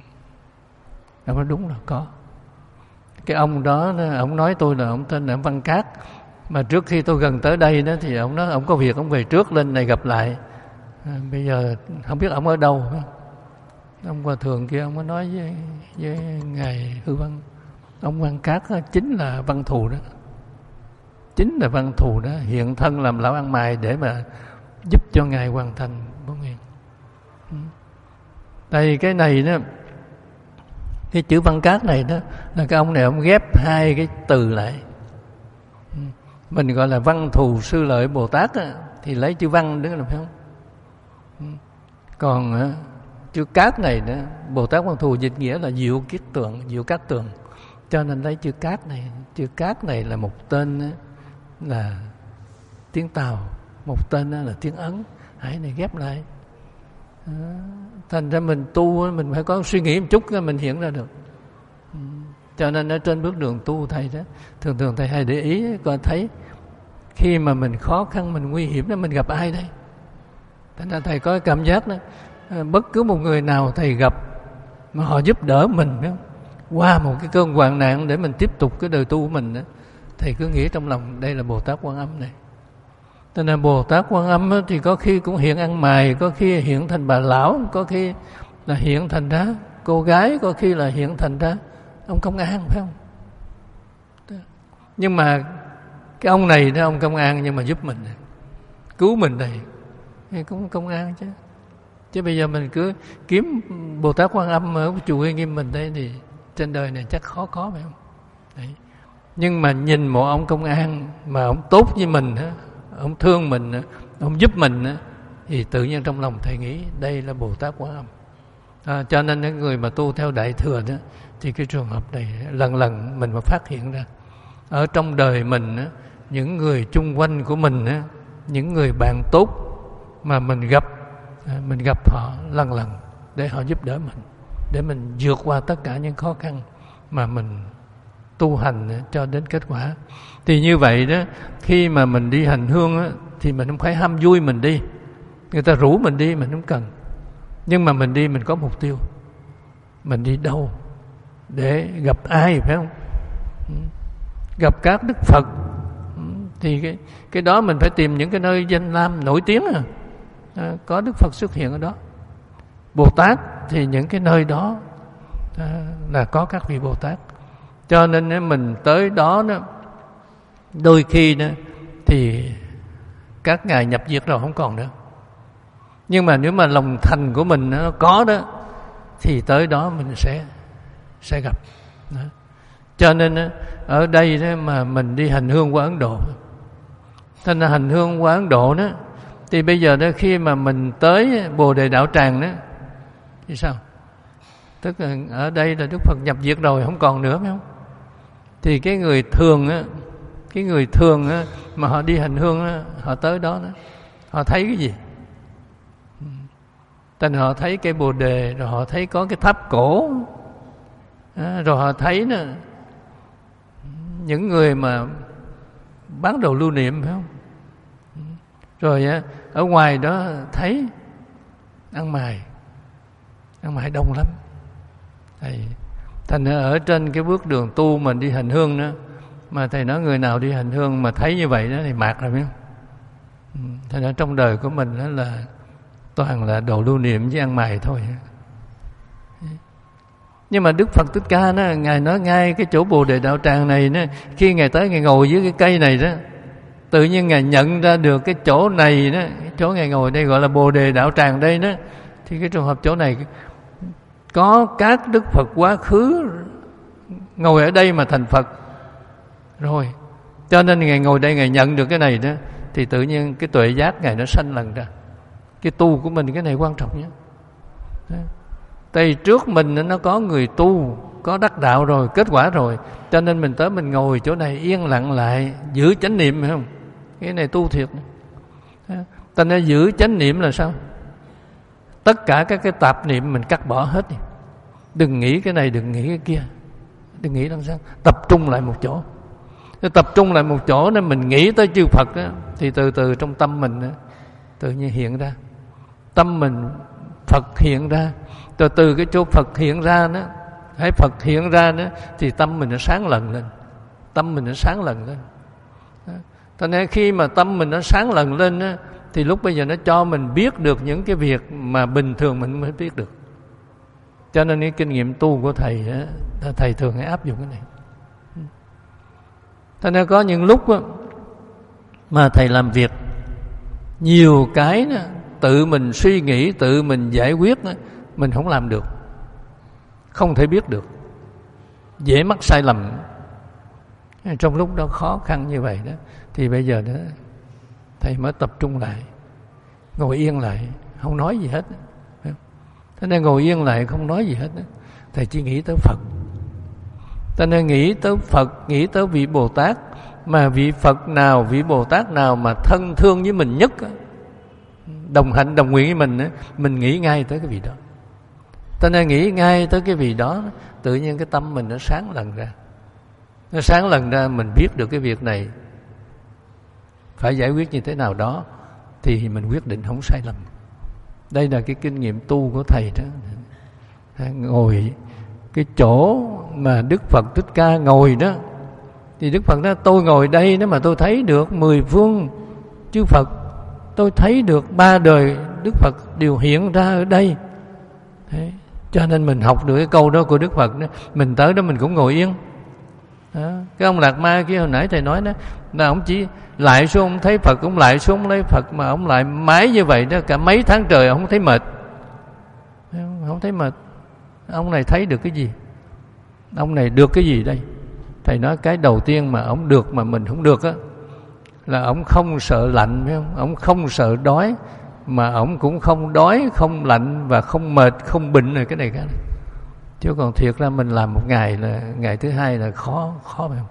[SPEAKER 1] Đó đúng là có. Cái ông đó, ông nói tôi là ông tên là ông Văn Cát. Mà trước khi tôi gần tới đây đó thì ông nói ông có việc, ông về trước lên này gặp lại. À, bây giờ không biết ông ở đâu. Ông Hòa Thượng kia ông có nói với, với Ngài Hư Văn, ông Văn Cát đó, chính là Văn Thù đó. Chính là Văn Thù đó, hiện thân làm lão ăn mày để mà giúp cho Ngài hoàn thành bổn nguyện. Ừ. Tại vì cái này đó, cái chữ Văn Cát này đó là cái ông này ông ghép hai cái từ lại. Ừ. Mình gọi là Văn Thù Sư Lợi Bồ Tát đó, thì lấy chữ Văn đứng là phải không? Ừ. Còn chữ Cát này đó, Bồ Tát Văn Thù dịch nghĩa là diệu kiết tượng, diệu cát tường. Cho nên lấy chữ Cát này, chữ Cát này là một tên đó, là tiếng Tàu, một tên đó là tiếng Ấn, hai này ghép lại. À, thành ra mình tu mình phải có suy nghĩ một chút mình hiện ra được. Ừ. Cho nên ở trên bước đường tu thầy đó, thường thường thầy hay để ý coi thấy khi mà mình khó khăn, mình nguy hiểm đó, mình gặp ai đây. Thành ra thầy có cảm giác đó, bất cứ một người nào thầy gặp mà họ giúp đỡ mình đó, qua một cái cơn hoạn nạn để mình tiếp tục cái đời tu của mình đó, thầy cứ nghĩ trong lòng đây là Bồ Tát Quan Âm này. Cho nên Bồ Tát Quan Âm đó, thì có khi cũng hiện ăn mày, có khi hiện thành bà lão, có khi là hiện thành ra cô gái, có khi là hiện thành ra ông công an phải không? Nhưng mà cái ông này đó, ông công an nhưng mà giúp mình, cứu mình đây, thì cũng công an chứ. Chứ bây giờ mình cứ kiếm Bồ Tát Quan Âm ở chùa Uy Nghiêm mình đây thì trên đời này chắc khó có phải không? Đấy. Nhưng mà nhìn một ông công an mà ông tốt với mình, ông thương mình, ông giúp mình, thì tự nhiên trong lòng thầy nghĩ đây là Bồ Tát Quan Âm. À, cho nên những người mà tu theo Đại Thừa đó, thì cái trường hợp này lần lần mình mà phát hiện ra ở trong đời mình, những người chung quanh của mình, những người bạn tốt mà mình gặp, mình gặp họ lần lần để họ giúp đỡ mình, để mình vượt qua tất cả những khó khăn mà mình tu hành cho đến kết quả. Thì như vậy đó, khi mà mình đi hành hương đó, thì mình không phải ham vui mình đi, người ta rủ mình đi mình không cần, nhưng mà mình đi mình có mục tiêu, mình đi đâu để gặp ai phải không? Gặp các Đức Phật, thì cái, cái đó mình phải tìm những cái nơi danh lam nổi tiếng, à. À, có Đức Phật xuất hiện ở đó. Bồ Tát thì những cái nơi đó à, là có các vị Bồ Tát. Cho nên nếu mình tới đó, đó đôi khi đó, thì các ngài nhập diệt rồi không còn nữa. Nhưng mà nếu mà lòng thành của mình nó có đó, thì tới đó mình sẽ sẽ gặp đó. Cho nên ở đây đó mà mình đi hành hương qua Ấn Độ, thành ra hành hương qua Ấn Độ đó, thì bây giờ đó khi mà mình tới Bồ Đề Đạo Tràng đó thì sao? Tức là ở đây là Đức Phật nhập diệt rồi không còn nữa phải không? Thì cái người thường á, cái người thường á, mà họ đi hành hương á, họ tới đó, đó họ thấy cái gì? Thành họ thấy cây Bồ Đề, rồi họ thấy có cái tháp cổ, à, rồi họ thấy đó, những người mà bán đồ lưu niệm phải không? Rồi á, ở ngoài đó thấy ăn mày, ăn mày đông lắm. Thầy, thành ở trên cái bước đường tu mình đi hành hương đó, mà thầy nói người nào đi hành hương mà thấy như vậy đó thì mạt rồi biết không? Thành ở trong đời của mình đó là toàn là đồ lưu niệm với ăn mày thôi. Nhưng mà Đức Phật Thích Ca đó, ngài nói ngay cái chỗ Bồ Đề Đạo Tràng này đó, khi ngài tới ngài ngồi dưới cái cây này đó, tự nhiên ngài nhận ra được cái chỗ này đó, cái chỗ ngài ngồi đây gọi là Bồ Đề Đạo Tràng đây đó, thì cái trường hợp chỗ này có các Đức Phật quá khứ ngồi ở đây mà thành Phật rồi. Cho nên ngài ngồi đây ngài nhận được cái này đó, thì tự nhiên cái tuệ giác ngài nó sanh lần ra. Cái tu của mình cái này quan trọng nhé. Tại trước mình nó có người tu, có đắc đạo rồi, kết quả rồi, cho nên mình tới mình ngồi chỗ này yên lặng lại, giữ chánh niệm phải không? Cái này tu thiệt. Ta nên giữ chánh niệm là sao? Tất cả các cái tạp niệm mình cắt bỏ hết đi. Đừng nghĩ cái này, đừng nghĩ cái kia, đừng nghĩ làm sao, tập trung lại một chỗ. Tập trung lại một chỗ nên mình nghĩ tới chư Phật đó, thì từ từ trong tâm mình đó, tự nhiên hiện ra. Tâm mình Phật hiện ra. Từ từ cái chỗ Phật hiện ra đó, hãy Phật hiện ra đó, thì tâm mình nó sáng lần lên. Tâm mình nó sáng lần lên. Cho nên khi mà tâm mình nó sáng lần lên đó, thì lúc bây giờ nó cho mình biết được những cái việc mà bình thường mình mới biết được. Cho nên cái kinh nghiệm tu của thầy đó, thầy thường hay áp dụng cái này. Cho nên có những lúc đó, mà thầy làm việc nhiều cái đó, tự mình suy nghĩ, tự mình giải quyết đó, mình không làm được, không thể biết được, dễ mắc sai lầm. Trong lúc đó khó khăn như vậy đó, thì bây giờ đó thầy mới tập trung lại, ngồi yên lại, không nói gì hết. Thế nên ngồi yên lại không nói gì hết đó. Thầy chỉ nghĩ tới Phật. Cho nên nghĩ tới Phật, nghĩ tới vị Bồ Tát. Mà vị Phật nào, vị Bồ Tát nào mà thân thương với mình nhất, đồng hạnh đồng nguyện với mình, mình nghĩ ngay tới cái vị đó. Cho nên nghĩ ngay tới cái vị đó, tự nhiên cái tâm mình nó sáng lần ra. Nó sáng lần ra, mình biết được cái việc này phải giải quyết như thế nào đó, thì mình quyết định không sai lầm. Đây là cái kinh nghiệm tu của thầy đó. Ngồi cái chỗ mà Đức Phật Thích Ca ngồi đó, thì Đức Phật nói tôi ngồi đây, nếu mà tôi thấy được mười phương chư Phật, tôi thấy được ba đời Đức Phật đều hiện ra ở đây. Thế, cho nên mình học được cái câu đó của Đức Phật đó, mình tới đó mình cũng ngồi yên. Đó. Cái ông Đạt Ma kia hồi nãy thầy nói đó, là ông chỉ lại xuống ông thấy Phật, ông lại xuống lấy Phật, mà ông lại mãi như vậy đó cả mấy tháng trời, ông không thấy mệt, không thấy mệt. Ông này thấy được cái gì? Ông này được cái gì đây? Thầy nói cái đầu tiên mà ông được mà mình không được á, là ông không sợ lạnh, phải không? Ông không sợ đói, mà ông cũng không đói, không lạnh và không mệt, không bệnh rồi cái này cái này. Chứ còn thiệt ra mình làm một ngày là ngày thứ hai là khó khó phải không?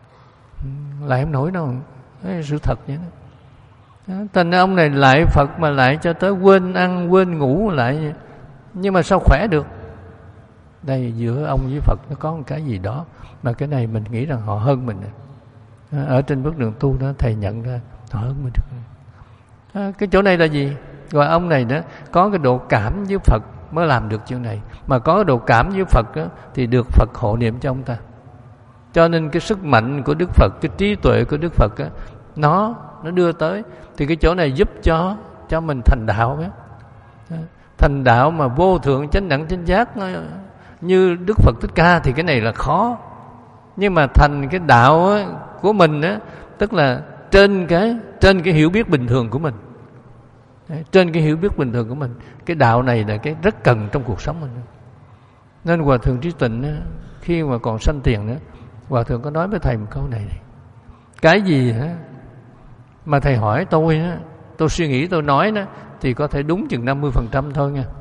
[SPEAKER 1] Lại không nổi đâu. Đấy là sự thật vậy đó. Thành ra ông này lại Phật mà lại cho tới quên ăn quên ngủ lại, nhưng mà sao khỏe được? Đây giữa ông với Phật nó có một cái gì đó, mà cái này mình nghĩ rằng họ hơn mình. Ở trên bước đường tu đó thầy nhận ra họ hơn mình được. À, cái chỗ này là gì? Rồi ông này đó có cái độ cảm với Phật mới làm được chuyện này, mà có cái độ cảm với Phật đó, thì được Phật hộ niệm cho ông ta. Cho nên cái sức mạnh của Đức Phật, cái trí tuệ của Đức Phật đó, nó nó đưa tới, thì cái chỗ này giúp cho cho mình thành đạo đó. Thành đạo mà vô thượng chánh đẳng chánh giác như Đức Phật Thích Ca thì cái này là khó. Nhưng mà thành cái đạo á, của mình á, tức là trên cái trên cái hiểu biết bình thường của mình. Đấy, trên cái hiểu biết bình thường của mình, cái đạo này là cái rất cần trong cuộc sống mình. Nên Hòa Thượng Trí Tịnh á, khi mà còn sanh tiền nữa, Hòa Thượng có nói với thầy một câu này, này. Cái gì á, mà thầy hỏi tôi á, tôi suy nghĩ tôi nói đó, thì có thể đúng chừng năm mươi phần trăm thôi nha.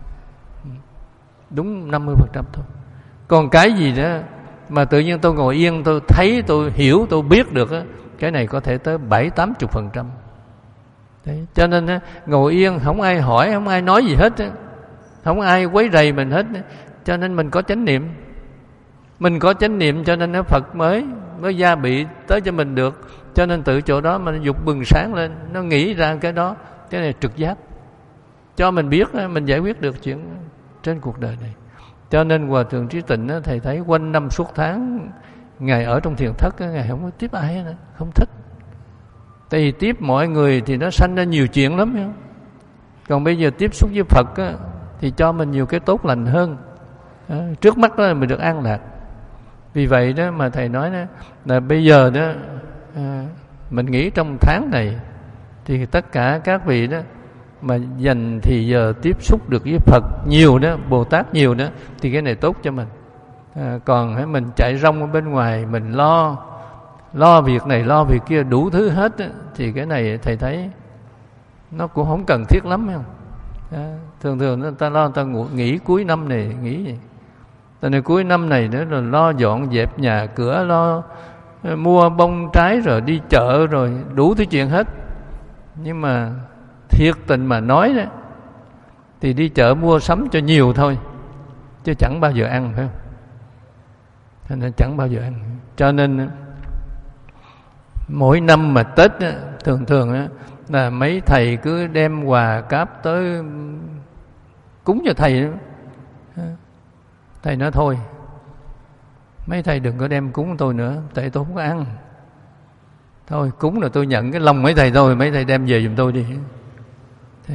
[SPEAKER 1] Đúng năm mươi phần trăm thôi. Còn cái gì đó mà tự nhiên tôi ngồi yên, tôi thấy, tôi hiểu, tôi biết được á, cái này có thể tới bảy tám mươi phần trăm. Đấy. Cho nên á, ngồi yên không ai hỏi, không ai nói gì hết á, không ai quấy rầy mình hết á. Cho nên mình có chánh niệm. Mình có chánh niệm cho nên nó Phật mới mới gia bị tới cho mình được. Cho nên từ chỗ đó mà nó dục bừng sáng lên, nó nghĩ ra cái đó, cái này trực giác cho mình biết, mình giải quyết được chuyện trên cuộc đời này. Cho nên Hòa Thượng Trí Tịnh đó, thầy thấy quanh năm suốt tháng Ngài ở trong thiền thất, Ngài không có tiếp ai nữa, không thích. Tại vì tiếp mọi người thì nó sanh ra nhiều chuyện lắm hiểu? Còn bây giờ tiếp xúc với Phật á, thì cho mình nhiều cái tốt lành hơn. Đó, trước mắt đó là mình được an lạc. Vì vậy đó mà thầy nói đó, là bây giờ đó à, mình nghĩ trong tháng này thì tất cả các vị đó mà dành thì giờ tiếp xúc được với Phật nhiều đó, Bồ Tát nhiều đó, thì cái này tốt cho mình. À, còn hãy mình chạy rong ở bên ngoài, mình lo lo việc này lo việc kia đủ thứ hết đó, thì cái này thầy thấy nó cũng không cần thiết lắm không? À, thường thường người ta lo, người ta nghĩ cuối năm này nghĩ gì? Tại nên cuối năm này nữa là lo dọn dẹp nhà cửa, lo mua bông trái rồi đi chợ rồi đủ thứ chuyện hết. Nhưng mà thiệt tình mà nói đó, thì đi chợ mua sắm cho nhiều thôi, chứ chẳng bao giờ ăn, phải không? Cho nên chẳng bao giờ ăn. Cho nên mỗi năm mà Tết thường thường là mấy thầy cứ đem quà cáp tới cúng cho thầy. Thầy nói thôi, mấy thầy đừng có đem cúng tôi nữa, tại tôi không có ăn. Thôi cúng là tôi nhận cái lòng mấy thầy thôi, mấy thầy đem về giùm tôi đi. Thì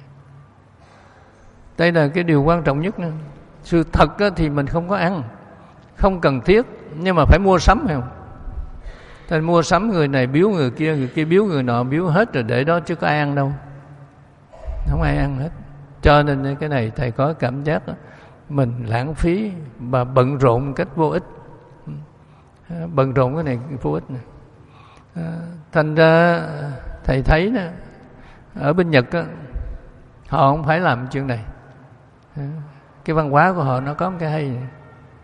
[SPEAKER 1] đây là cái điều quan trọng nhất nữa. Sự thật thì mình không có ăn, không cần thiết, nhưng mà phải mua sắm, phải không? Thì mua sắm, người này biếu người kia, người kia biếu người nọ, biếu hết rồi để đó chứ có ai ăn đâu. Không ai ăn hết. Cho nên cái này thầy có cảm giác mình lãng phí và bận rộn cách vô ích. Bận rộn cái này vô ích này. Thành ra thầy thấy nè, ở bên Nhật á, họ không phải làm chuyện này. Cái văn hóa của họ nó có một cái hay này.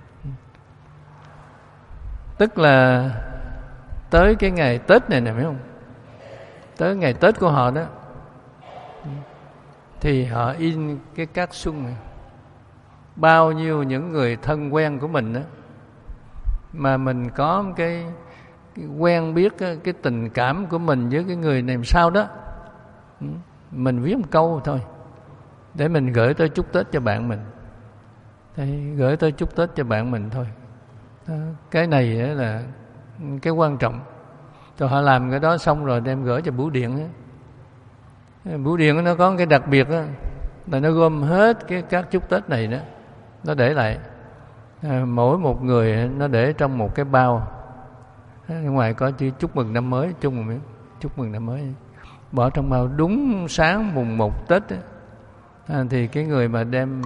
[SPEAKER 1] Tức là tới cái ngày Tết này nè, phải không? Tới ngày Tết của họ đó, thì họ in cái cát xuân này. Bao nhiêu những người thân quen của mình đó, mà mình có cái, cái quen biết cái, cái tình cảm của mình với cái người này làm sao đó, mình viết một câu thôi để mình gửi tới chúc Tết cho bạn mình. Thì gửi tới chúc Tết cho bạn mình thôi. Cái này là cái quan trọng. Rồi họ làm cái đó xong rồi đem gửi cho bưu điện. Bưu điện nó có cái đặc biệt đó, là nó gom hết cái các chúc Tết này đó, nó để lại. À, mỗi một người nó để trong một cái bao. À, ngoài có chữ chúc mừng năm mới, chung một miếng chúc mừng năm mới, bỏ trong bao. Đúng sáng mùng một Tết đó, à, thì cái người mà đem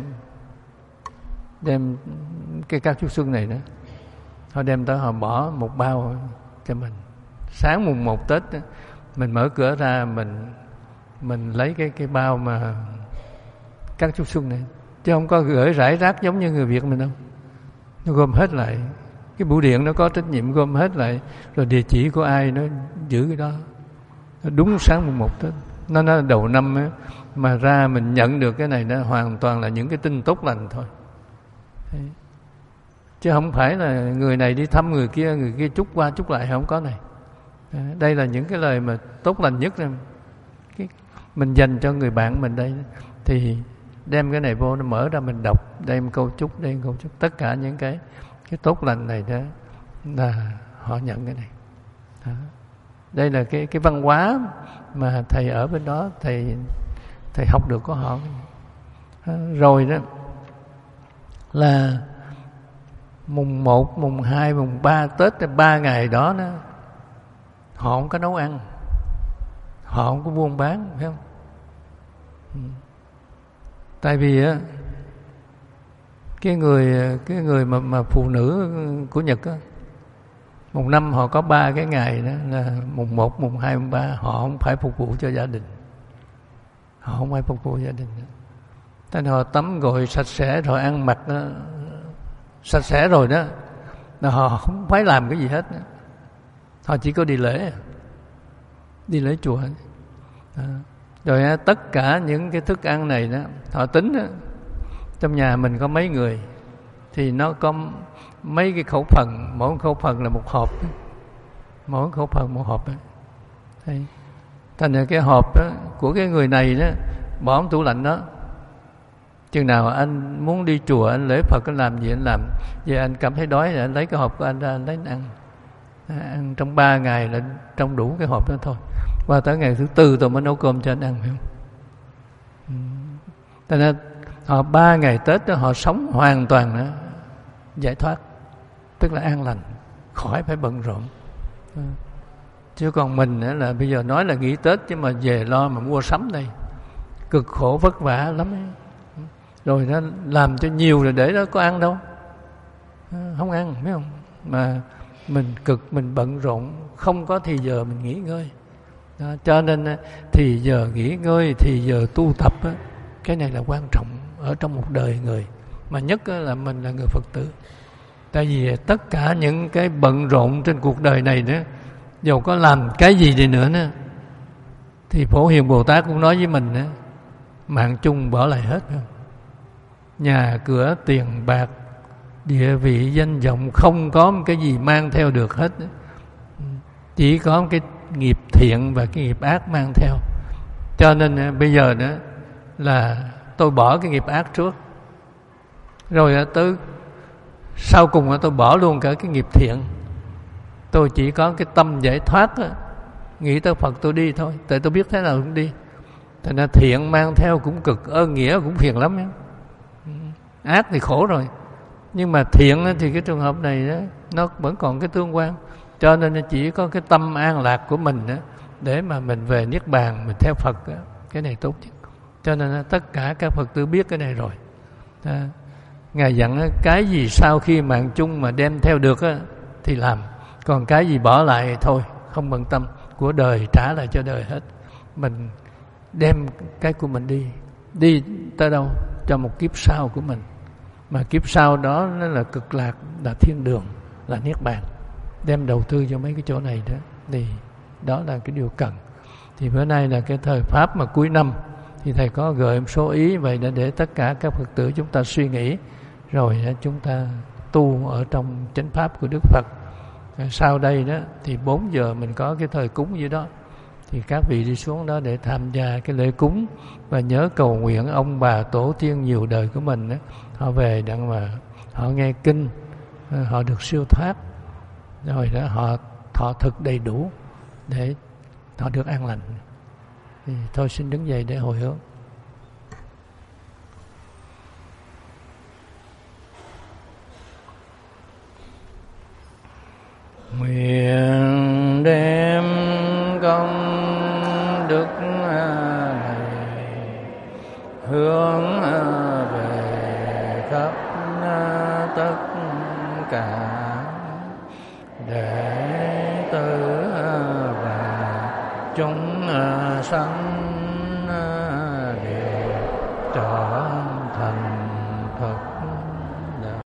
[SPEAKER 1] đem cái các chúc xuân này đó, họ đem tới họ bỏ một bao cho mình. Sáng mùng một Tết đó, mình mở cửa ra, mình mình lấy cái cái bao mà các chúc xuân này, chứ không có gửi rải rác giống như người Việt mình đâu. Nó gom hết lại. Cái bưu điện nó có trách nhiệm gom hết lại, rồi địa chỉ của ai nó giữ cái đó. Đúng sáng mùng một Tết, nó nói đầu năm ấy, mà ra mình nhận được cái này, nó hoàn toàn là những cái tin tốt lành thôi. Đấy. Chứ không phải là người này đi thăm người kia, người kia chúc qua chúc lại, không có này. Đây là những cái lời mà tốt lành nhất cái mình dành cho người bạn mình đây. Thì đem cái này vô, nó mở ra mình đọc, đem câu chúc, đem câu chúc, tất cả những cái cái tốt lành này đó là họ nhận cái này. Đó. Đây là cái cái văn hóa mà thầy ở bên đó thầy thầy học được của họ. Đó. Rồi đó là mùng một, mùng hai, mùng ba Tết, ba ngày đó đó họ không có nấu ăn, họ không có buôn bán, phải không? Ừ. Tại vì á, cái người cái người mà mà phụ nữ của Nhật á, một năm họ có ba cái ngày đó là mùng một, mùng hai, mùng ba, họ không phải phục vụ cho gia đình, họ không phải phục vụ gia đình nữa. Thế nên họ tắm gội sạch sẽ rồi, ăn mặc đó, sạch sẽ rồi đó, là họ không phải làm cái gì hết nữa. Họ chỉ có đi lễ, đi lễ chùa. Đó. Rồi tất cả những cái thức ăn này đó, họ tính đó, trong nhà mình có mấy người thì nó có mấy cái khẩu phần, mỗi khẩu phần là một hộp, mỗi khẩu phần một hộp. Đấy. Thành ra cái hộp đó, của cái người này đó, bỏ trong tủ lạnh đó. Chừng nào anh muốn đi chùa, anh lễ Phật, anh làm gì anh làm. Vậy anh cảm thấy đói thì anh lấy cái hộp của anh ra, anh lấy anh ăn. Ăn trong ba ngày là trong đủ cái hộp đó thôi. Và tới ngày thứ tư tôi mới nấu cơm cho anh ăn, phải không? Thành ra họ ba ngày Tết đó, họ sống hoàn toàn đó, giải thoát, tức là an lành, khỏi phải bận rộn. Chứ còn mình đó là bây giờ nói là nghỉ Tết, chứ mà về lo mà mua sắm đây, cực khổ vất vả lắm ấy. Rồi nó làm cho nhiều rồi để đó có ăn đâu, không ăn, phải không? Mà mình cực, mình bận rộn, không có thì giờ mình nghỉ ngơi. Đó, cho nên thì giờ nghỉ ngơi, thì giờ tu tập á, cái này là quan trọng ở trong một đời người, mà nhất là mình là người Phật tử. Tại vì tất cả những cái bận rộn trên cuộc đời này nữa, dù có làm cái gì đi nữa nữa, thì Phổ Hiền Bồ Tát cũng nói với mình nữa, mạng chung bỏ lại hết. nhà cửa tiền bạc địa vị danh vọng, không có một cái gì mang theo được hết, chỉ có một cái nghiệp thiện và cái nghiệp ác mang theo. Cho nên bây giờ đó là tôi bỏ cái nghiệp ác trước, rồi tới sau cùng tôi bỏ luôn cả cái nghiệp thiện. Tôi chỉ có cái tâm giải thoát, nghĩ tới Phật tôi đi thôi, tại tôi biết thế nào cũng đi. Thành ra thiện mang theo cũng cực, ơn nghĩa cũng phiền lắm nhé. Ác thì khổ rồi, nhưng mà thiện thì cái trường hợp này đó, nó vẫn còn cái tương quan. Cho nên chỉ có cái tâm an lạc của mình đó, để mà mình về Niết Bàn, mình theo Phật đó, cái này tốt nhất. Cho nên tất cả các Phật tử biết cái này rồi. À, Ngài dặn cái gì sau khi mạng chung mà đem theo được đó, thì làm. Còn cái gì bỏ lại thì thôi, không bận tâm. Của đời trả lại cho đời hết. Mình đem cái của mình đi. Đi tới đâu? Cho một kiếp sau của mình. Mà kiếp sau đó nó là cực lạc, là thiên đường, là Niết Bàn. Đem đầu tư cho mấy cái chỗ này đó. Thì đó là cái điều cần. Thì bữa nay là cái thời Pháp mà cuối năm, thì Thầy có gợi một số ý vậy để, để tất cả các Phật tử chúng ta suy nghĩ, rồi chúng ta tu ở trong chánh Pháp của Đức Phật. Sau đây đó thì bốn giờ mình có cái thời cúng gì đó, thì các vị đi xuống đó để tham gia cái lễ cúng và nhớ cầu nguyện ông bà tổ tiên nhiều đời của mình đó, họ về đặng mà họ nghe kinh, họ được siêu thoát, rồi đó họ thọ thực đầy đủ để họ được an lành. Thì thôi xin đứng dậy để hồi hướng. Nguyện đem công đức này hướng về khắp tất cả đệ tử và chúng sanh đều trọn